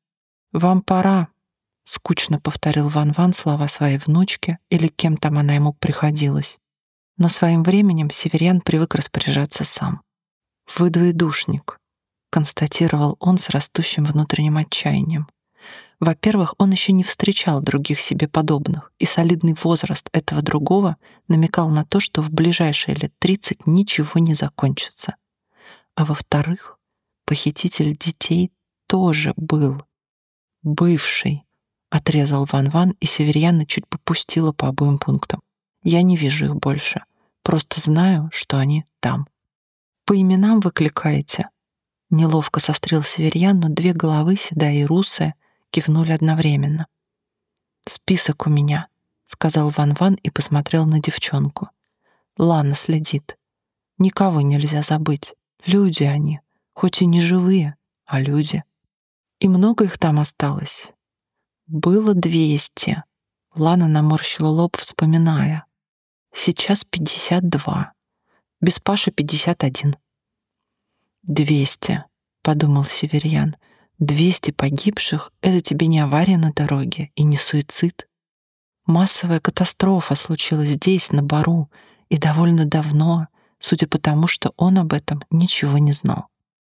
«Вам пора», — скучно повторил Ван-Ван слова своей внучки или кем там она ему приходилась. Но своим временем Северян привык распоряжаться сам. «Вы двоедушник», — констатировал он с растущим внутренним отчаянием. Во-первых, он еще не встречал других себе подобных, и солидный возраст этого другого намекал на то, что в ближайшие лет 30 ничего не закончится. А во-вторых, похититель детей тоже был. «Бывший», — отрезал Ван-Ван, и Северьяна чуть попустила по обоим пунктам. «Я не вижу их больше. Просто знаю, что они там». «По именам вы кликаете?» Неловко сострил Северьян, но две головы, седая и русая, кивнули одновременно. «Список у меня», — сказал Ван-Ван и посмотрел на девчонку. «Лана следит. Никого нельзя забыть. Люди они, хоть и не живые, а люди. И много их там осталось?» «Было 200. Лана наморщила лоб, вспоминая. «Сейчас 52. Без Паши 51. 200, подумал Северьян. 200 погибших — это тебе не авария на дороге и не суицид. Массовая катастрофа случилась здесь, на Бару, и довольно давно, судя по тому, что он об этом ничего не знал.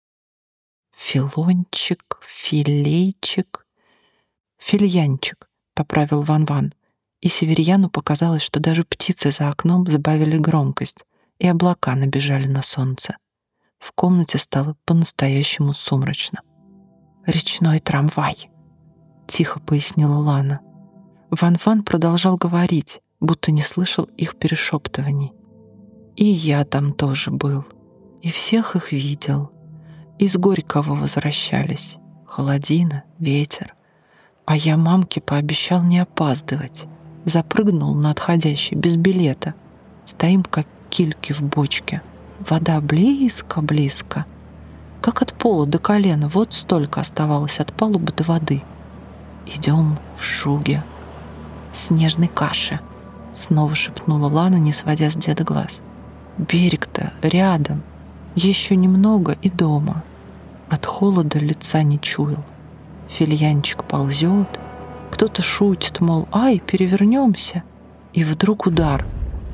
«Филончик, филейчик, фильянчик», — поправил Ван-Ван, и Северьяну показалось, что даже птицы за окном сбавили громкость, и облака набежали на солнце. В комнате стало по-настоящему сумрачно. «Речной трамвай», — тихо пояснила Лана. Ван-Ван продолжал говорить, будто не слышал их перешептываний. «И я там тоже был, и всех их видел. Из Горького возвращались. Холодина, ветер. А я мамке пообещал не опаздывать. Запрыгнул на отходящий, без билета. Стоим, как кильки в бочке. Вода близко-близко. Как от пола до колена, вот столько оставалось от палубы до воды. Идем в шуге. Снежной каши», — снова шепнула Лана, не сводя с деда глаз. «Берег-то рядом. Еще немного и дома». От холода лица не чуял. Фильянчик ползет. Кто-то шутит, мол, ай, перевернемся. И вдруг удар.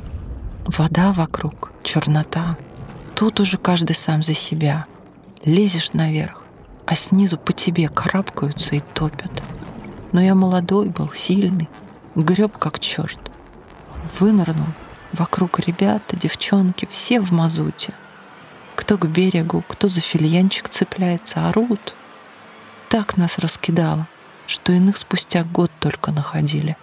Вода вокруг, чернота. Тут уже каждый сам за себя. Лезешь наверх, а снизу по тебе карабкаются и топят. Но я молодой был, сильный, греб как черт. Вынырнул, вокруг ребята, девчонки, все в мазуте. Кто к берегу, кто за фильянчик цепляется, орут. Так нас раскидало, что иных спустя год только находили.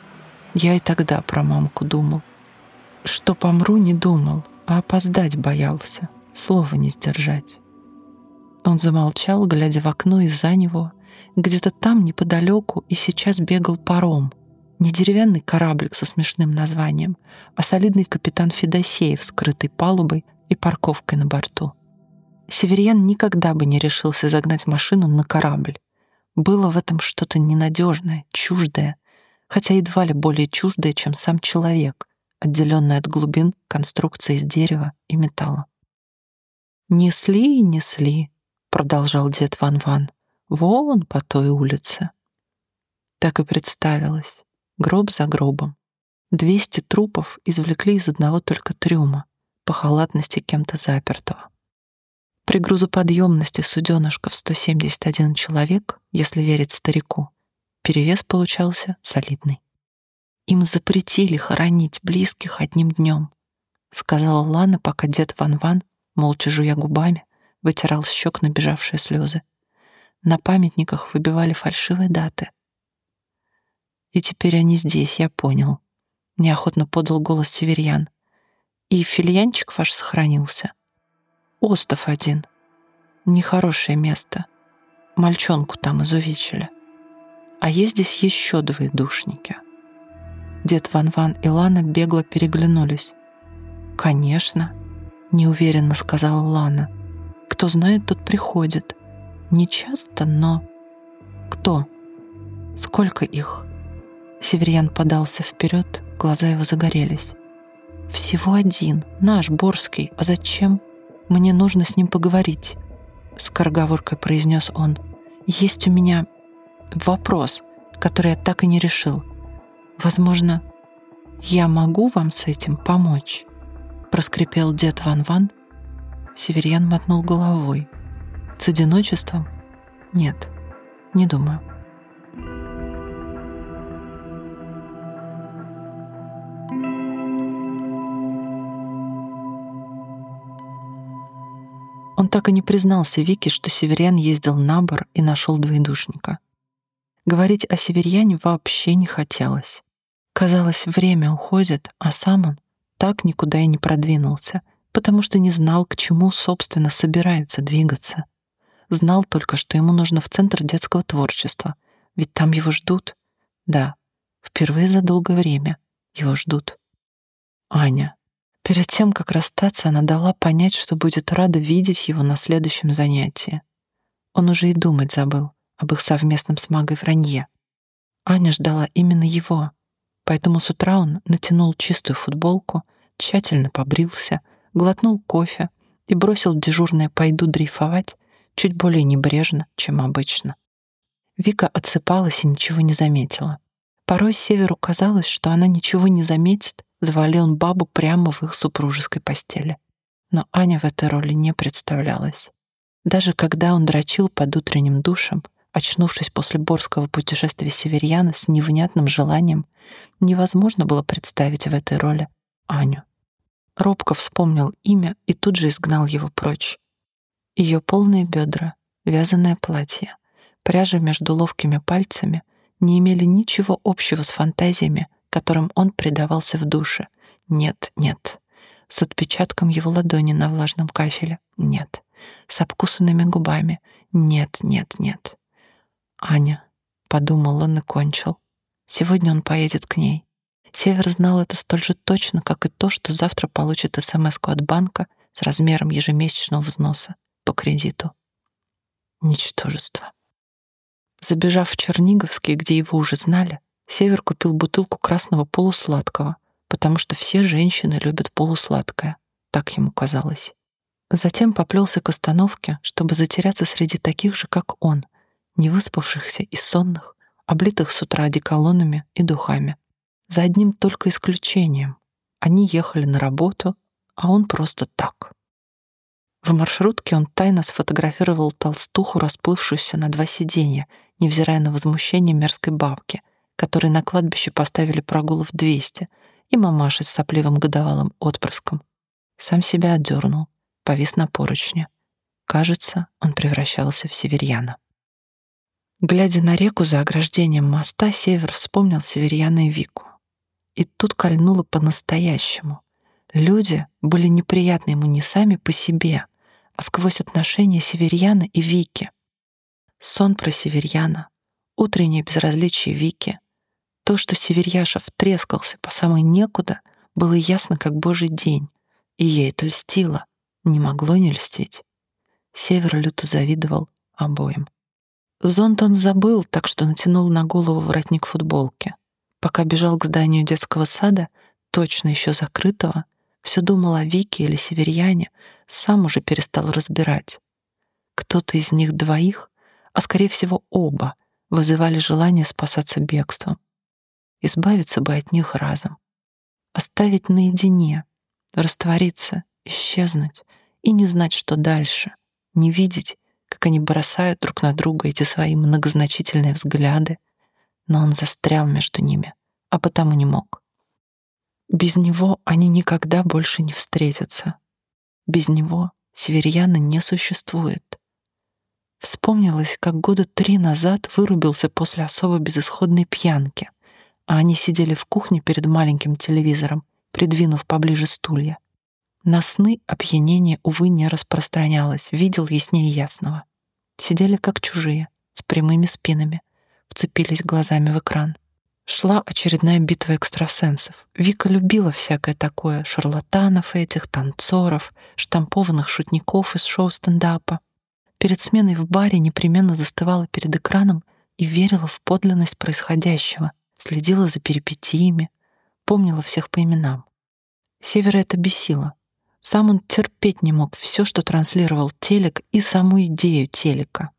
Я и тогда про мамку думал. Что помру, не думал, а опоздать боялся, слова не сдержать. Он замолчал, глядя в окно, и за него, где-то там неподалеку, и сейчас бегал паром. Не деревянный кораблик со смешным названием, а солидный капитан Федосеев с крытой палубой и парковкой на борту. Северьян никогда бы не решился загнать машину на корабль. Было в этом что-то ненадежное, чуждое, хотя едва ли более чуждое, чем сам человек, отделенный от глубин конструкции из дерева и металла. «Несли и несли», — продолжал дед Ван-Ван, — «вон по той улице». Так и представилось, гроб за гробом. 200 трупов извлекли из одного только трюма, по халатности кем-то запертого. При грузоподъемности суденышка в 171 человек, если верить старику, перевес получался солидный. «Им запретили хоронить близких одним днем», — сказала Лана, пока дед Ван-Ван, молча жуя губами, вытирал с щек набежавшие слезы. На памятниках выбивали фальшивые даты. «И теперь они здесь, я понял», — неохотно подал голос Северьян. «И фильянчик ваш сохранился?» «Остов один. Нехорошее место. Мальчонку там изувечили. А есть здесь еще двоедушники». Дед Ван-Ван и Лана бегло переглянулись. «Конечно», — неуверенно сказала Лана. «Кто знает, тот приходит. Не часто, но...» «Кто? Сколько их?» Северьян подался вперед, глаза его загорелись. «Всего один, наш, Борский. А зачем? Мне нужно с ним поговорить», — скороговоркой произнес он. «Есть у меня вопрос, который я так и не решил. Возможно, я могу вам с этим помочь? Проскрипел дед Ван-Ван. Северьян мотнул головой. С одиночеством? Нет, не думаю. Он так и не признался Вике, что Северьян ездил на бар и нашел двоедушника. Говорить о Северьяне вообще не хотелось. Казалось, время уходит, а сам он так никуда и не продвинулся, потому что не знал, к чему, собственно, собирается двигаться. Знал только, что ему нужно в Центр детского творчества, ведь там его ждут. Да, впервые за долгое время его ждут. Аня. Перед тем, как расстаться, она дала понять, что будет рада видеть его на следующем занятии. Он уже и думать забыл об их совместном с Магой вранье. Аня ждала именно его, поэтому с утра он натянул чистую футболку, тщательно побрился, глотнул кофе и бросил дежурное «пойду дрейфовать» чуть более небрежно, чем обычно. Вика отсыпалась и ничего не заметила. Порой Северу казалось, что она ничего не заметит, завалил он бабу прямо в их супружеской постели. Но Аня в этой роли не представлялась. Даже когда он дрочил под утренним душем, очнувшись после борского путешествия Северьяна с невнятным желанием, невозможно было представить в этой роли Аню. Робко вспомнил имя и тут же изгнал его прочь. Ее полные бедра, вязаное платье, пряжа между ловкими пальцами не имели ничего общего с фантазиями, которым он предавался в душе. Нет, нет. С отпечатком его ладони на влажном кафеле. Нет. С обкусанными губами. Нет, нет, нет. Аня, подумал он и кончил. Сегодня он поедет к ней. Север знал это столь же точно, как и то, что завтра получит смс-ку от банка с размером ежемесячного взноса по кредиту. Ничтожество. Забежав в Черниговский, где его уже знали, Север купил бутылку красного полусладкого, потому что все женщины любят полусладкое, так ему казалось. Затем поплелся к остановке, чтобы затеряться среди таких же, как он, невыспавшихся и сонных, облитых с утра одеколонами и духами. За одним только исключением. Они ехали на работу, а он просто так. В маршрутке он тайно сфотографировал толстуху, расплывшуюся на 2 сиденья, невзирая на возмущение мерзкой бабки, которые на кладбище поставили прогулов 200, и мамаши с сопливым годовалым отпрыском. Сам себя отдернул, повис на поручне. Кажется, он превращался в Северьяна. Глядя на реку за ограждением моста, Север вспомнил Северьяна и Вику. И тут кольнуло по-настоящему. Люди были неприятны ему не сами по себе, а сквозь отношения Северьяна и Вики. Сон про Северьяна, утреннее безразличие Вики, то, что Северьяша втрескался по самой некуда, было ясно, как божий день, и ей это льстило, не могло не льстить. Север люто завидовал обоим. Зонт он забыл, так что натянул на голову воротник футболки. Пока бежал к зданию детского сада, точно еще закрытого, все думал о Вике или Северьяне, сам уже перестал разбирать. Кто-то из них двоих, а скорее всего оба, вызывали желание спасаться бегством. Избавиться бы от них разом. Оставить наедине, раствориться, исчезнуть и не знать, что дальше, не видеть, как они бросают друг на друга эти свои многозначительные взгляды, но он застрял между ними, а потому не мог. Без него они никогда больше не встретятся. Без него Северьяна не существует. Вспомнилось, как 3 года назад вырубился после особо безысходной пьянки, а они сидели в кухне перед маленьким телевизором, придвинув поближе стулья. На сны опьянение, увы, не распространялось, видел яснее ясного. Сидели как чужие, с прямыми спинами, вцепились глазами в экран. Шла очередная битва экстрасенсов. Вика любила всякое такое, шарлатанов этих, танцоров, штампованных шутников из шоу стендапа. Перед сменой в баре непременно застывала перед экраном и верила в подлинность происходящего, следила за перипетиями, помнила всех по именам. Севера это бесило. Сам он терпеть не мог все, что транслировал телек, и саму идею телека.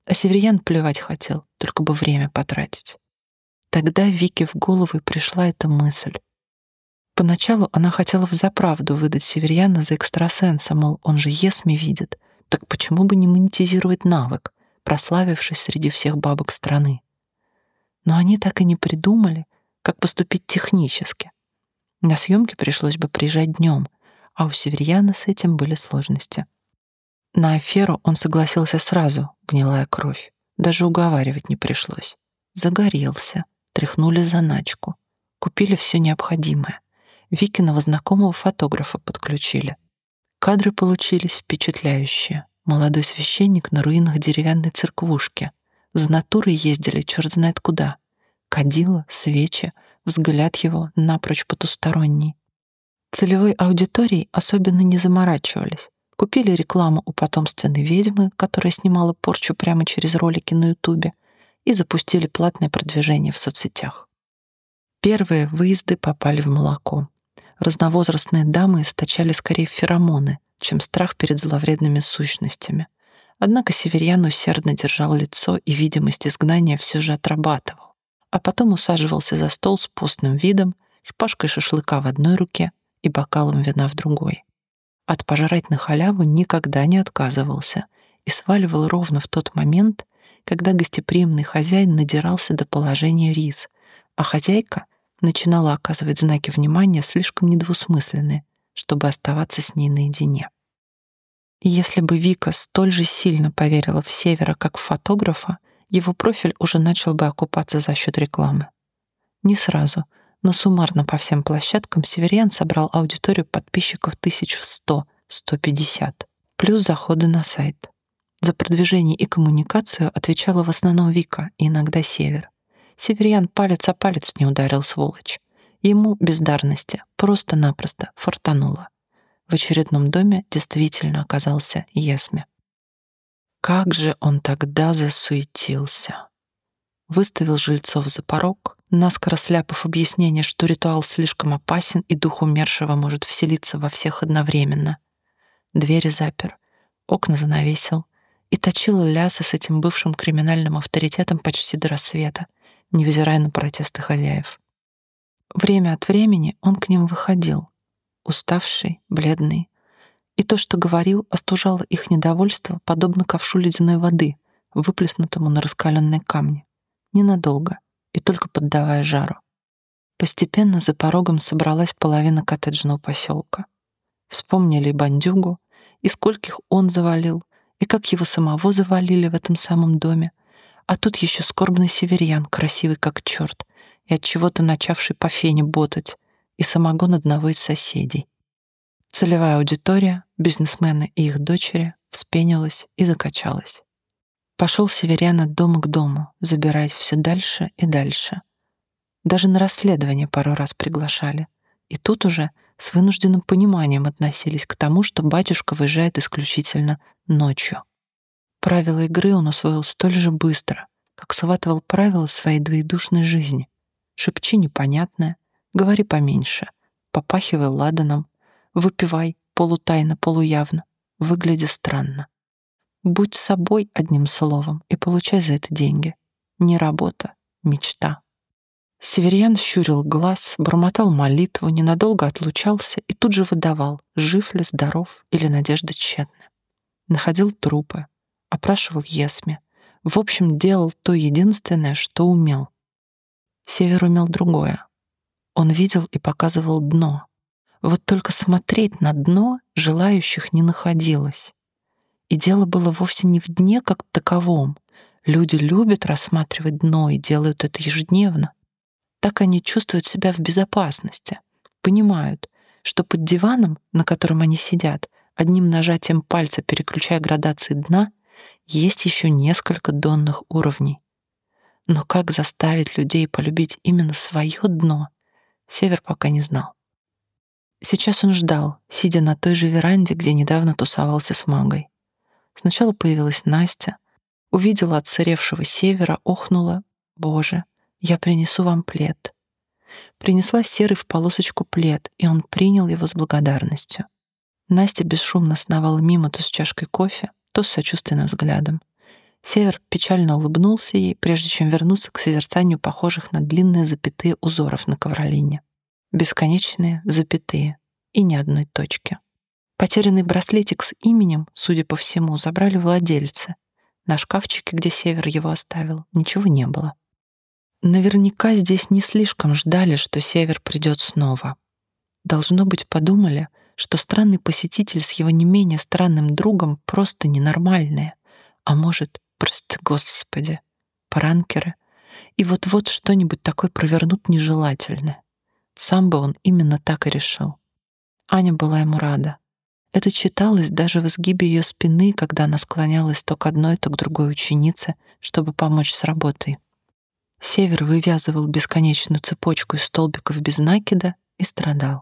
А Северьян плевать хотел, только бы время потратить. Тогда Вике в голову и пришла эта мысль. Поначалу она хотела взаправду выдать Северьяна за экстрасенса, мол, он же Есми видит, так почему бы не монетизировать навык, прославившись среди всех бабок страны? Но они так и не придумали, как поступить технически. На съемки пришлось бы приезжать днем, а у Северьяна с этим были сложности. На аферу он согласился сразу, гнилая кровь. Даже уговаривать не пришлось. Загорелся, тряхнули заначку, купили все необходимое. Викиного знакомого фотографа подключили. Кадры получились впечатляющие. Молодой священник на руинах деревянной церквушки. За натурой ездили черт знает куда. Кадила, свечи, взгляд его напрочь потусторонний. Целевой аудиторией особенно не заморачивались. Купили рекламу у потомственной ведьмы, которая снимала порчу прямо через ролики на Ютубе, и запустили платное продвижение в соцсетях. Первые выезды попали в молоко. Разновозрастные дамы источали скорее феромоны, чем страх перед зловредными сущностями. Однако Северьян усердно держал лицо и видимость изгнания все же отрабатывал, а потом усаживался за стол с постным видом, шпажкой шашлыка в одной руке и бокалом вина в другой. От пожрать на халяву никогда не отказывался и сваливал ровно в тот момент, когда гостеприимный хозяин надирался до положения рис, а хозяйка начинала оказывать знаки внимания слишком недвусмысленные, чтобы оставаться с ней наедине. И если бы Вика столь же сильно поверила в Севера, как в фотографа, его профиль уже начал бы окупаться за счет рекламы. Не сразу, но суммарно по всем площадкам Северьян собрал аудиторию подписчиков тысяч в 100-150, плюс заходы на сайт. За продвижение и коммуникацию отвечала в основном Вика и иногда Север. Северьян палец о палец не ударил, сволочь. Ему, бездарности, просто-напросто фартануло. В очередном доме действительно оказался Есми. Как же он тогда засуетился! Выставил жильцов за порог, наскоро сляпав объяснение, что ритуал слишком опасен и дух умершего может вселиться во всех одновременно. Двери запер, окна занавесил и точил лясы с этим бывшим криминальным авторитетом почти до рассвета, невзирая на протесты хозяев. Время от времени он к ним выходил, уставший, бледный, и то, что говорил, остужало их недовольство, подобно ковшу ледяной воды, выплеснутому на раскаленные камни. Ненадолго и только поддавая жару. Постепенно за порогом собралась половина коттеджного поселка. Вспомнили и бандюгу, и скольких он завалил, и как его самого завалили в этом самом доме. А тут еще скорбный Северьян, красивый как черт, и от чего-то начавший по фене ботать, и самогон одного из соседей. Целевая аудитория, бизнесмены и их дочери, вспенилась и закачалась. Пошел Северьян от дома к дому, забираясь все дальше и дальше. Даже на расследование пару раз приглашали. И тут уже с вынужденным пониманием относились к тому, что батюшка выезжает исключительно ночью. Правила игры он усвоил столь же быстро, как схватывал правила своей двоедушной жизни. Шепчи непонятное, говори поменьше, попахивай ладаном, выпивай полутайно, полуявно, выглядя странно. Будь собой, одним словом, и получай за это деньги. Не работа, мечта. Северьян щурил глаз, бормотал молитву, ненадолго отлучался и тут же выдавал, жив ли, здоров или надежда тщетна. Находил трупы, опрашивал Есми. В общем, делал то единственное, что умел. Север умел другое. Он видел и показывал дно. Вот только смотреть на дно желающих не находилось. И дело было вовсе не в дне как таковом. Люди любят рассматривать дно и делают это ежедневно. Так они чувствуют себя в безопасности, понимают, что под диваном, на котором они сидят, одним нажатием пальца переключая градации дна, есть еще несколько донных уровней. Но как заставить людей полюбить именно свое дно, Север пока не знал. Сейчас он ждал, сидя на той же веранде, где недавно тусовался с Магой. Сначала появилась Настя, увидела отсыревшего Севера, охнула: «Боже, я принесу вам плед». Принесла серый в полосочку плед, и он принял его с благодарностью. Настя бесшумно сновала мимо то с чашкой кофе, то с сочувственным взглядом. Север печально улыбнулся ей, прежде чем вернуться к созерцанию похожих на длинные запятые узоров на ковролине. Бесконечные запятые и ни одной точки. Потерянный браслетик с именем, судя по всему, забрали владельцы. На шкафчике, где Север его оставил, ничего не было. Наверняка здесь не слишком ждали, что Север придет снова. Должно быть, подумали, что странный посетитель с его не менее странным другом просто ненормальные. А может, прости господи, пранкеры. И вот-вот что-нибудь такое провернут нежелательное. Сам бы он именно так и решил. Аня была ему рада. Это читалось даже в изгибе ее спины, когда она склонялась то к одной, то к другой ученице, чтобы помочь с работой. Север вывязывал бесконечную цепочку из столбиков без накида и страдал.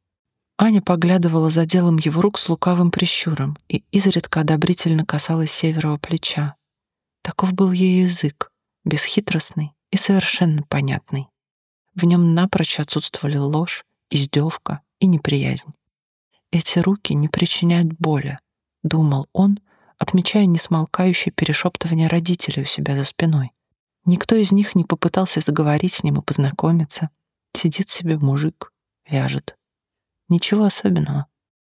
Аня поглядывала за делом его рук с лукавым прищуром и изредка одобрительно касалась Северова плеча. Таков был ее язык, бесхитростный и совершенно понятный. В нем напрочь отсутствовали ложь, издевка и неприязнь. «Эти руки не причиняют боли», — думал он, отмечая несмолкающее перешептывание родителей у себя за спиной. Никто из них не попытался заговорить с ним и познакомиться. Сидит себе мужик, вяжет. Ничего особенного.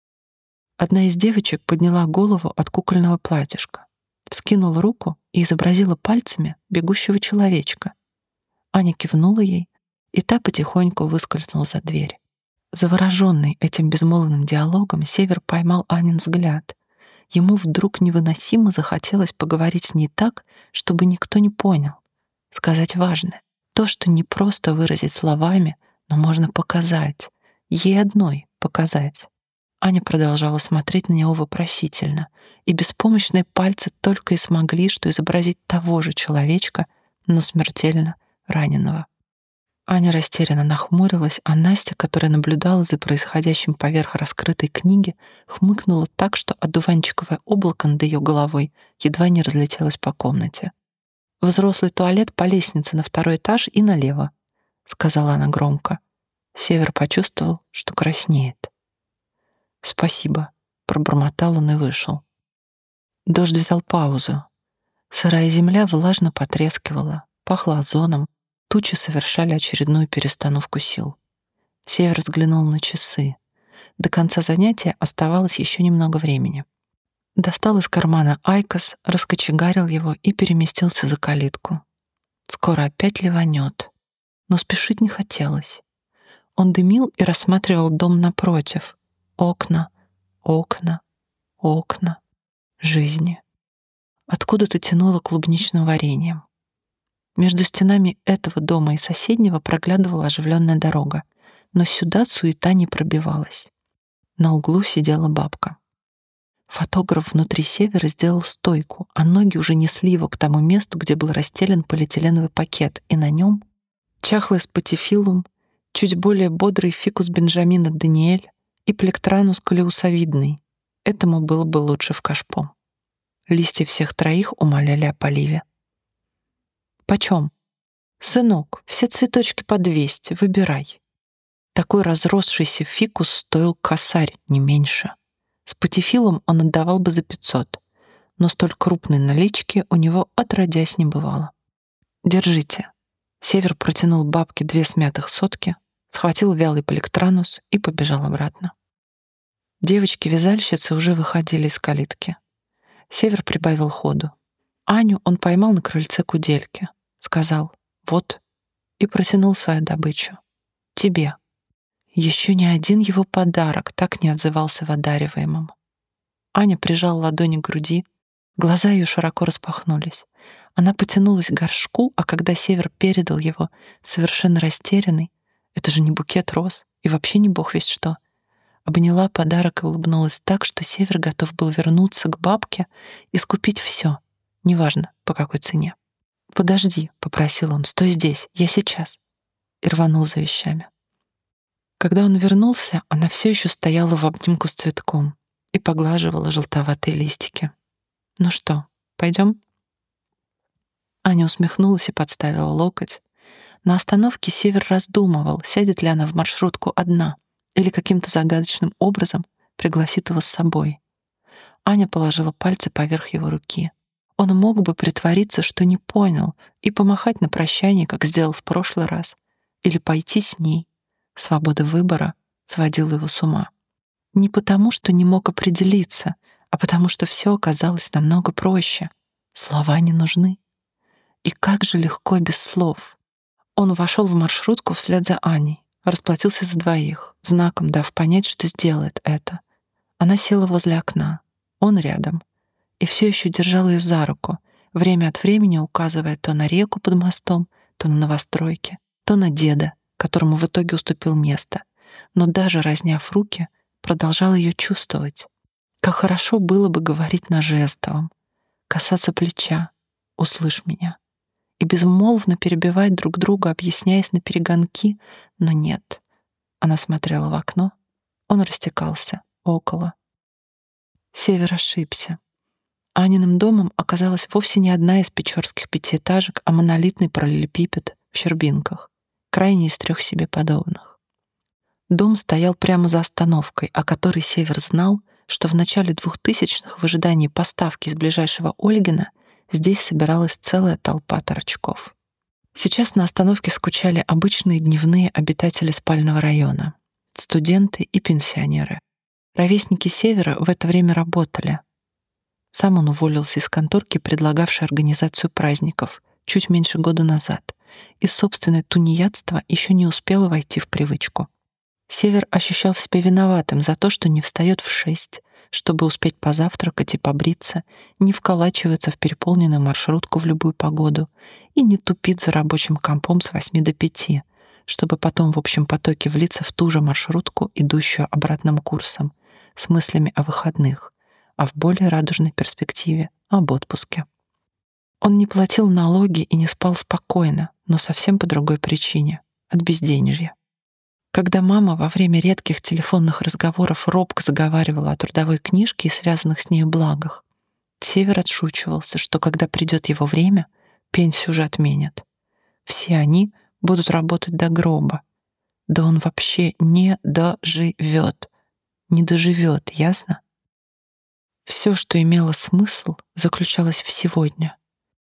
Одна из девочек подняла голову от кукольного платьишка, вскинула руку и изобразила пальцами бегущего человечка. Аня кивнула ей, и та потихоньку выскользнула за дверь. Завороженный этим безмолвным диалогом, Север поймал Анин взгляд. Ему вдруг невыносимо захотелось поговорить с ней так, чтобы никто не понял. Сказать важное. То, что не просто выразить словами, но можно показать. Ей одной показать. Аня продолжала смотреть на него вопросительно, и беспомощные пальцы только и смогли что изобразить того же человечка, но смертельно раненого. Аня растерянно нахмурилась, а Настя, которая наблюдала за происходящим поверх раскрытой книги, хмыкнула так, что одуванчиковое облако над ее головой едва не разлетелось по комнате. «Взрослый туалет по лестнице на 2-й этаж и налево», — сказала она громко. Север почувствовал, что краснеет. «Спасибо», — пробормотал он и вышел. Дождь взял паузу. Сырая земля влажно потрескивала, пахла озоном, тучи совершали очередную перестановку сил. Север взглянул на часы. До конца занятия оставалось еще немного времени. Достал из кармана айкос, раскочегарил его и переместился за калитку. Скоро опять ливанет. Но спешить не хотелось. Он дымил и рассматривал дом напротив. Окна, окна, окна. Жизни. Откуда-то тянуло клубничным вареньем. Между стенами этого дома и соседнего проглядывала оживленная дорога, но сюда суета не пробивалась. На углу сидела бабка. Фотограф внутри Севера сделал стойку, а ноги уже несли его к тому месту, где был расстелен полиэтиленовый пакет, и на нем чахлый спатифилум, чуть более бодрый фикус Бенджамина Даниэль и плектранус калеусовидный. Этому было бы лучше в кашпо. Листья всех троих умоляли о поливе. «Почем?» «Сынок, все цветочки по 200, выбирай». Такой разросшийся фикус стоил косарь, не меньше. С патифилом он отдавал бы за 500, но столь крупной налички у него отродясь не бывало. «Держите». Север протянул бабке 2 смятых сотки, схватил вялый плектранус и побежал обратно. Девочки-вязальщицы уже выходили из калитки. Север прибавил ходу. Аню он поймал на крыльце кудельки, сказал «вот» и протянул свою добычу. «Тебе». Еще ни один его подарок так не отзывался в одариваемом. Аня прижала ладони к груди, глаза ее широко распахнулись. Она потянулась к горшку, а когда Север передал его, совершенно растерянный, это же не букет роз и вообще не бог весть что, обняла подарок и улыбнулась так, что Север готов был вернуться к бабке и скупить все, неважно, по какой цене. «Подожди», — попросил он, — «стой здесь, я сейчас», и рванул за вещами. Когда он вернулся, она все еще стояла в обнимку с цветком и поглаживала желтоватые листики. «Ну что, пойдем?» Аня усмехнулась и подставила локоть. На остановке Север раздумывал, сядет ли она в маршрутку одна или каким-то загадочным образом пригласит его с собой. Аня положила пальцы поверх его руки. Он мог бы притвориться, что не понял, и помахать на прощание, как сделал в прошлый раз, или пойти с ней. Свобода выбора сводила его с ума. Не потому, что не мог определиться, а потому что все оказалось намного проще. Слова не нужны. И как же легко без слов. Он вошел в маршрутку вслед за Аней, расплатился за двоих, знаком дав понять, что сделает это. Она села возле окна, он рядом, и все еще держал ее за руку, время от времени указывая то на реку под мостом, то на новостройки, то на деда, которому в итоге уступил место. Но даже разняв руки, продолжал ее чувствовать. Как хорошо было бы говорить на жестовом, касаться плеча, услышь меня, и безмолвно перебивать друг друга, объясняясь наперегонки, но нет. Она смотрела в окно, он растекался около. Север ошибся. Аниным домом оказалась вовсе не одна из печорских пятиэтажек, а монолитный параллелепипед в Щербинках, крайний из 3 себе подобных. Дом стоял прямо за остановкой, о которой Север знал, что в начале 2000-х в ожидании поставки из ближайшего Ольгина здесь собиралась целая толпа торчков. Сейчас на остановке скучали обычные дневные обитатели спального района, студенты и пенсионеры. Ровесники Севера в это время работали. Сам он уволился из конторки, предлагавшей организацию праздников, чуть меньше года назад, и собственное тунеядство еще не успело войти в привычку. Север ощущал себя виноватым за то, что не встает в 6, чтобы успеть позавтракать и побриться, не вколачивается в переполненную маршрутку в любую погоду и не тупит за рабочим компом с 8 до 5, чтобы потом в общем потоке влиться в ту же маршрутку, идущую обратным курсом, с мыслями о выходных, а в более радужной перспективе — об отпуске. Он не платил налоги и не спал спокойно, но совсем по другой причине — от безденежья. Когда мама во время редких телефонных разговоров робко заговаривала о трудовой книжке и связанных с нею благах, Север отшучивался, что когда придет его время, пенсию уже отменят. Все они будут работать до гроба. Да он вообще не доживет. Не доживет, ясно? Все, что имело смысл, заключалось в сегодня.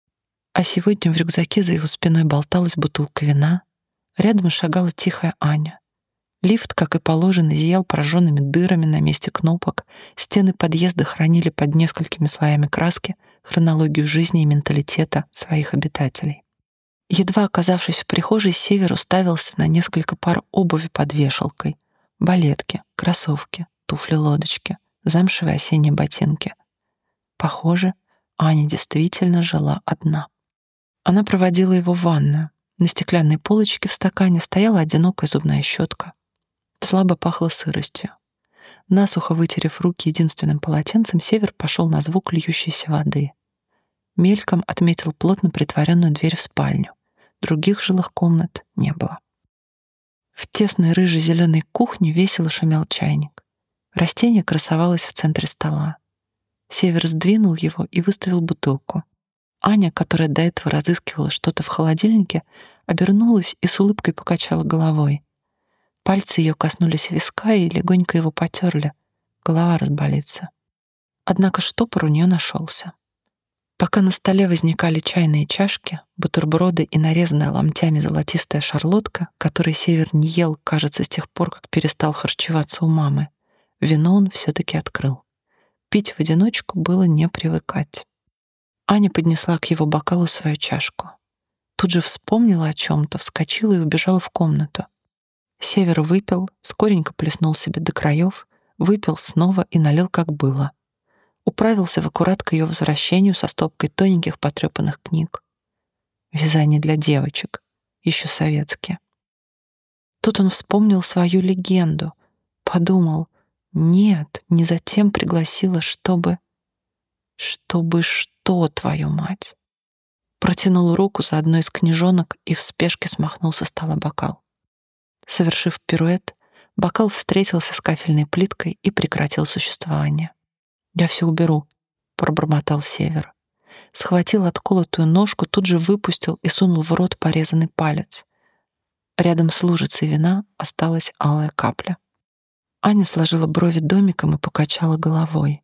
А сегодня в рюкзаке за его спиной болталась бутылка вина, рядом шагала тихая Аня. Лифт, как и положено, зиял прожженными дырами на месте кнопок, стены подъезда хранили под несколькими слоями краски хронологию жизни и менталитета своих обитателей. Едва оказавшись в прихожей, Север уставился на несколько пар обуви под вешалкой: балетки, кроссовки, туфли-лодочки, замшевые осенние ботинки. Похоже, Аня действительно жила одна. Она проводила его в ванную. На стеклянной полочке в стакане стояла одинокая зубная щетка. Слабо пахло сыростью. Насухо вытерев руки единственным полотенцем, Север пошел на звук льющейся воды. Мельком отметил плотно притворенную дверь в спальню. Других жилых комнат не было. В тесной рыже-зеленой кухне весело шумел чайник. Растение красовалось в центре стола. Север сдвинул его и выставил бутылку. Аня, которая до этого разыскивала что-то в холодильнике, обернулась и с улыбкой покачала головой. Пальцы ее коснулись виска и легонько его потерли. Голова разболится. Однако штопор у нее нашелся. Пока на столе возникали чайные чашки, бутерброды и нарезанная ломтями золотистая шарлотка, которой Север не ел, кажется, с тех пор, как перестал харчеваться у мамы, вино он все-таки открыл. Пить в одиночку было не привыкать. Аня поднесла к его бокалу свою чашку. Тут же вспомнила о чем-то, вскочила и убежала в комнату. Север выпил, скоренько плеснул себе до краев, выпил снова и налил, как было. Управился в аккурат к ее возвращению со стопкой тоненьких потрепанных книг. Вязание для девочек, еще советские. Тут он вспомнил свою легенду. Подумал, нет, не затем пригласила, чтобы что, твою мать? Протянул руку за одной из книжонок и в спешке смахнул со стола бокал. Совершив пируэт, бокал встретился с кафельной плиткой и прекратил существование. «Я все уберу», — пробормотал Север. Схватил отколотую ножку, тут же выпустил и сунул в рот порезанный палец. Рядом с лужицей вина осталась алая капля. Аня сложила брови домиком и покачала головой.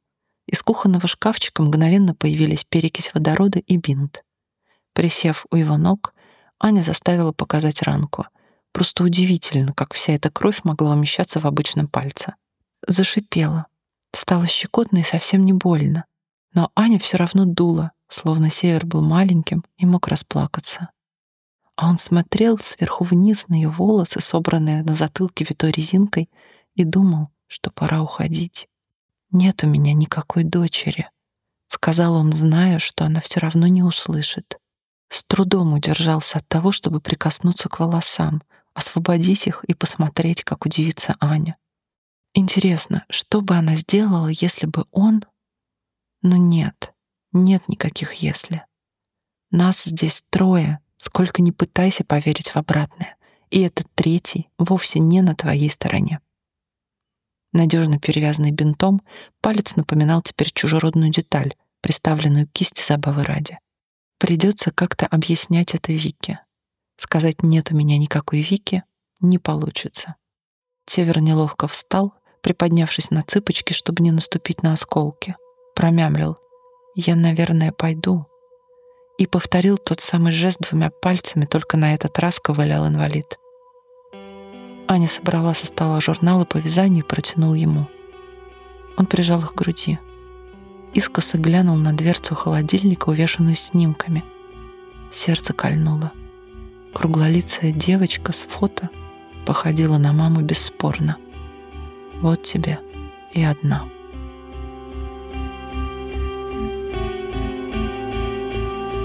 Из кухонного шкафчика мгновенно появились перекись водорода и бинт. Присев у его ног, Аня заставила показать ранку. Просто удивительно, как вся эта кровь могла умещаться в обычном пальце. Зашипела. Стало щекотно и совсем не больно. Но Аня все равно дула, словно Север был маленьким и мог расплакаться. А он смотрел сверху вниз на ее волосы, собранные на затылке витой резинкой, и думал, что пора уходить. «Нет у меня никакой дочери», — сказал он, зная, что она все равно не услышит. С трудом удержался от того, чтобы прикоснуться к волосам, освободить их и посмотреть, как удивится Аня. Интересно, что бы она сделала, если бы он... Но нет никаких «если». Нас здесь трое, сколько ни пытайся поверить в обратное, и этот третий вовсе не на твоей стороне. Надежно перевязанный бинтом, палец напоминал теперь чужеродную деталь, приставленную к кисти забавы ради. Придется как-то объяснять это Вике. Сказать «нет у меня никакой Вики» не получится. Север неловко встал, приподнявшись на цыпочки, чтобы не наступить на осколки. Промямлил: «Я, наверное, пойду». И повторил тот самый жест двумя пальцами, только на этот раз ковылял инвалид. Аня собрала со стола журналы по вязанию и протянул ему. Он прижал их к груди. Искоса глянул на дверцу холодильника, увешанную снимками. Сердце кольнуло. Круглолицая девочка с фото походила на маму бесспорно. Вот тебе и одна.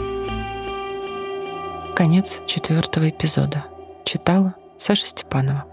Конец 4-го эпизода. Читала Саша Степанова.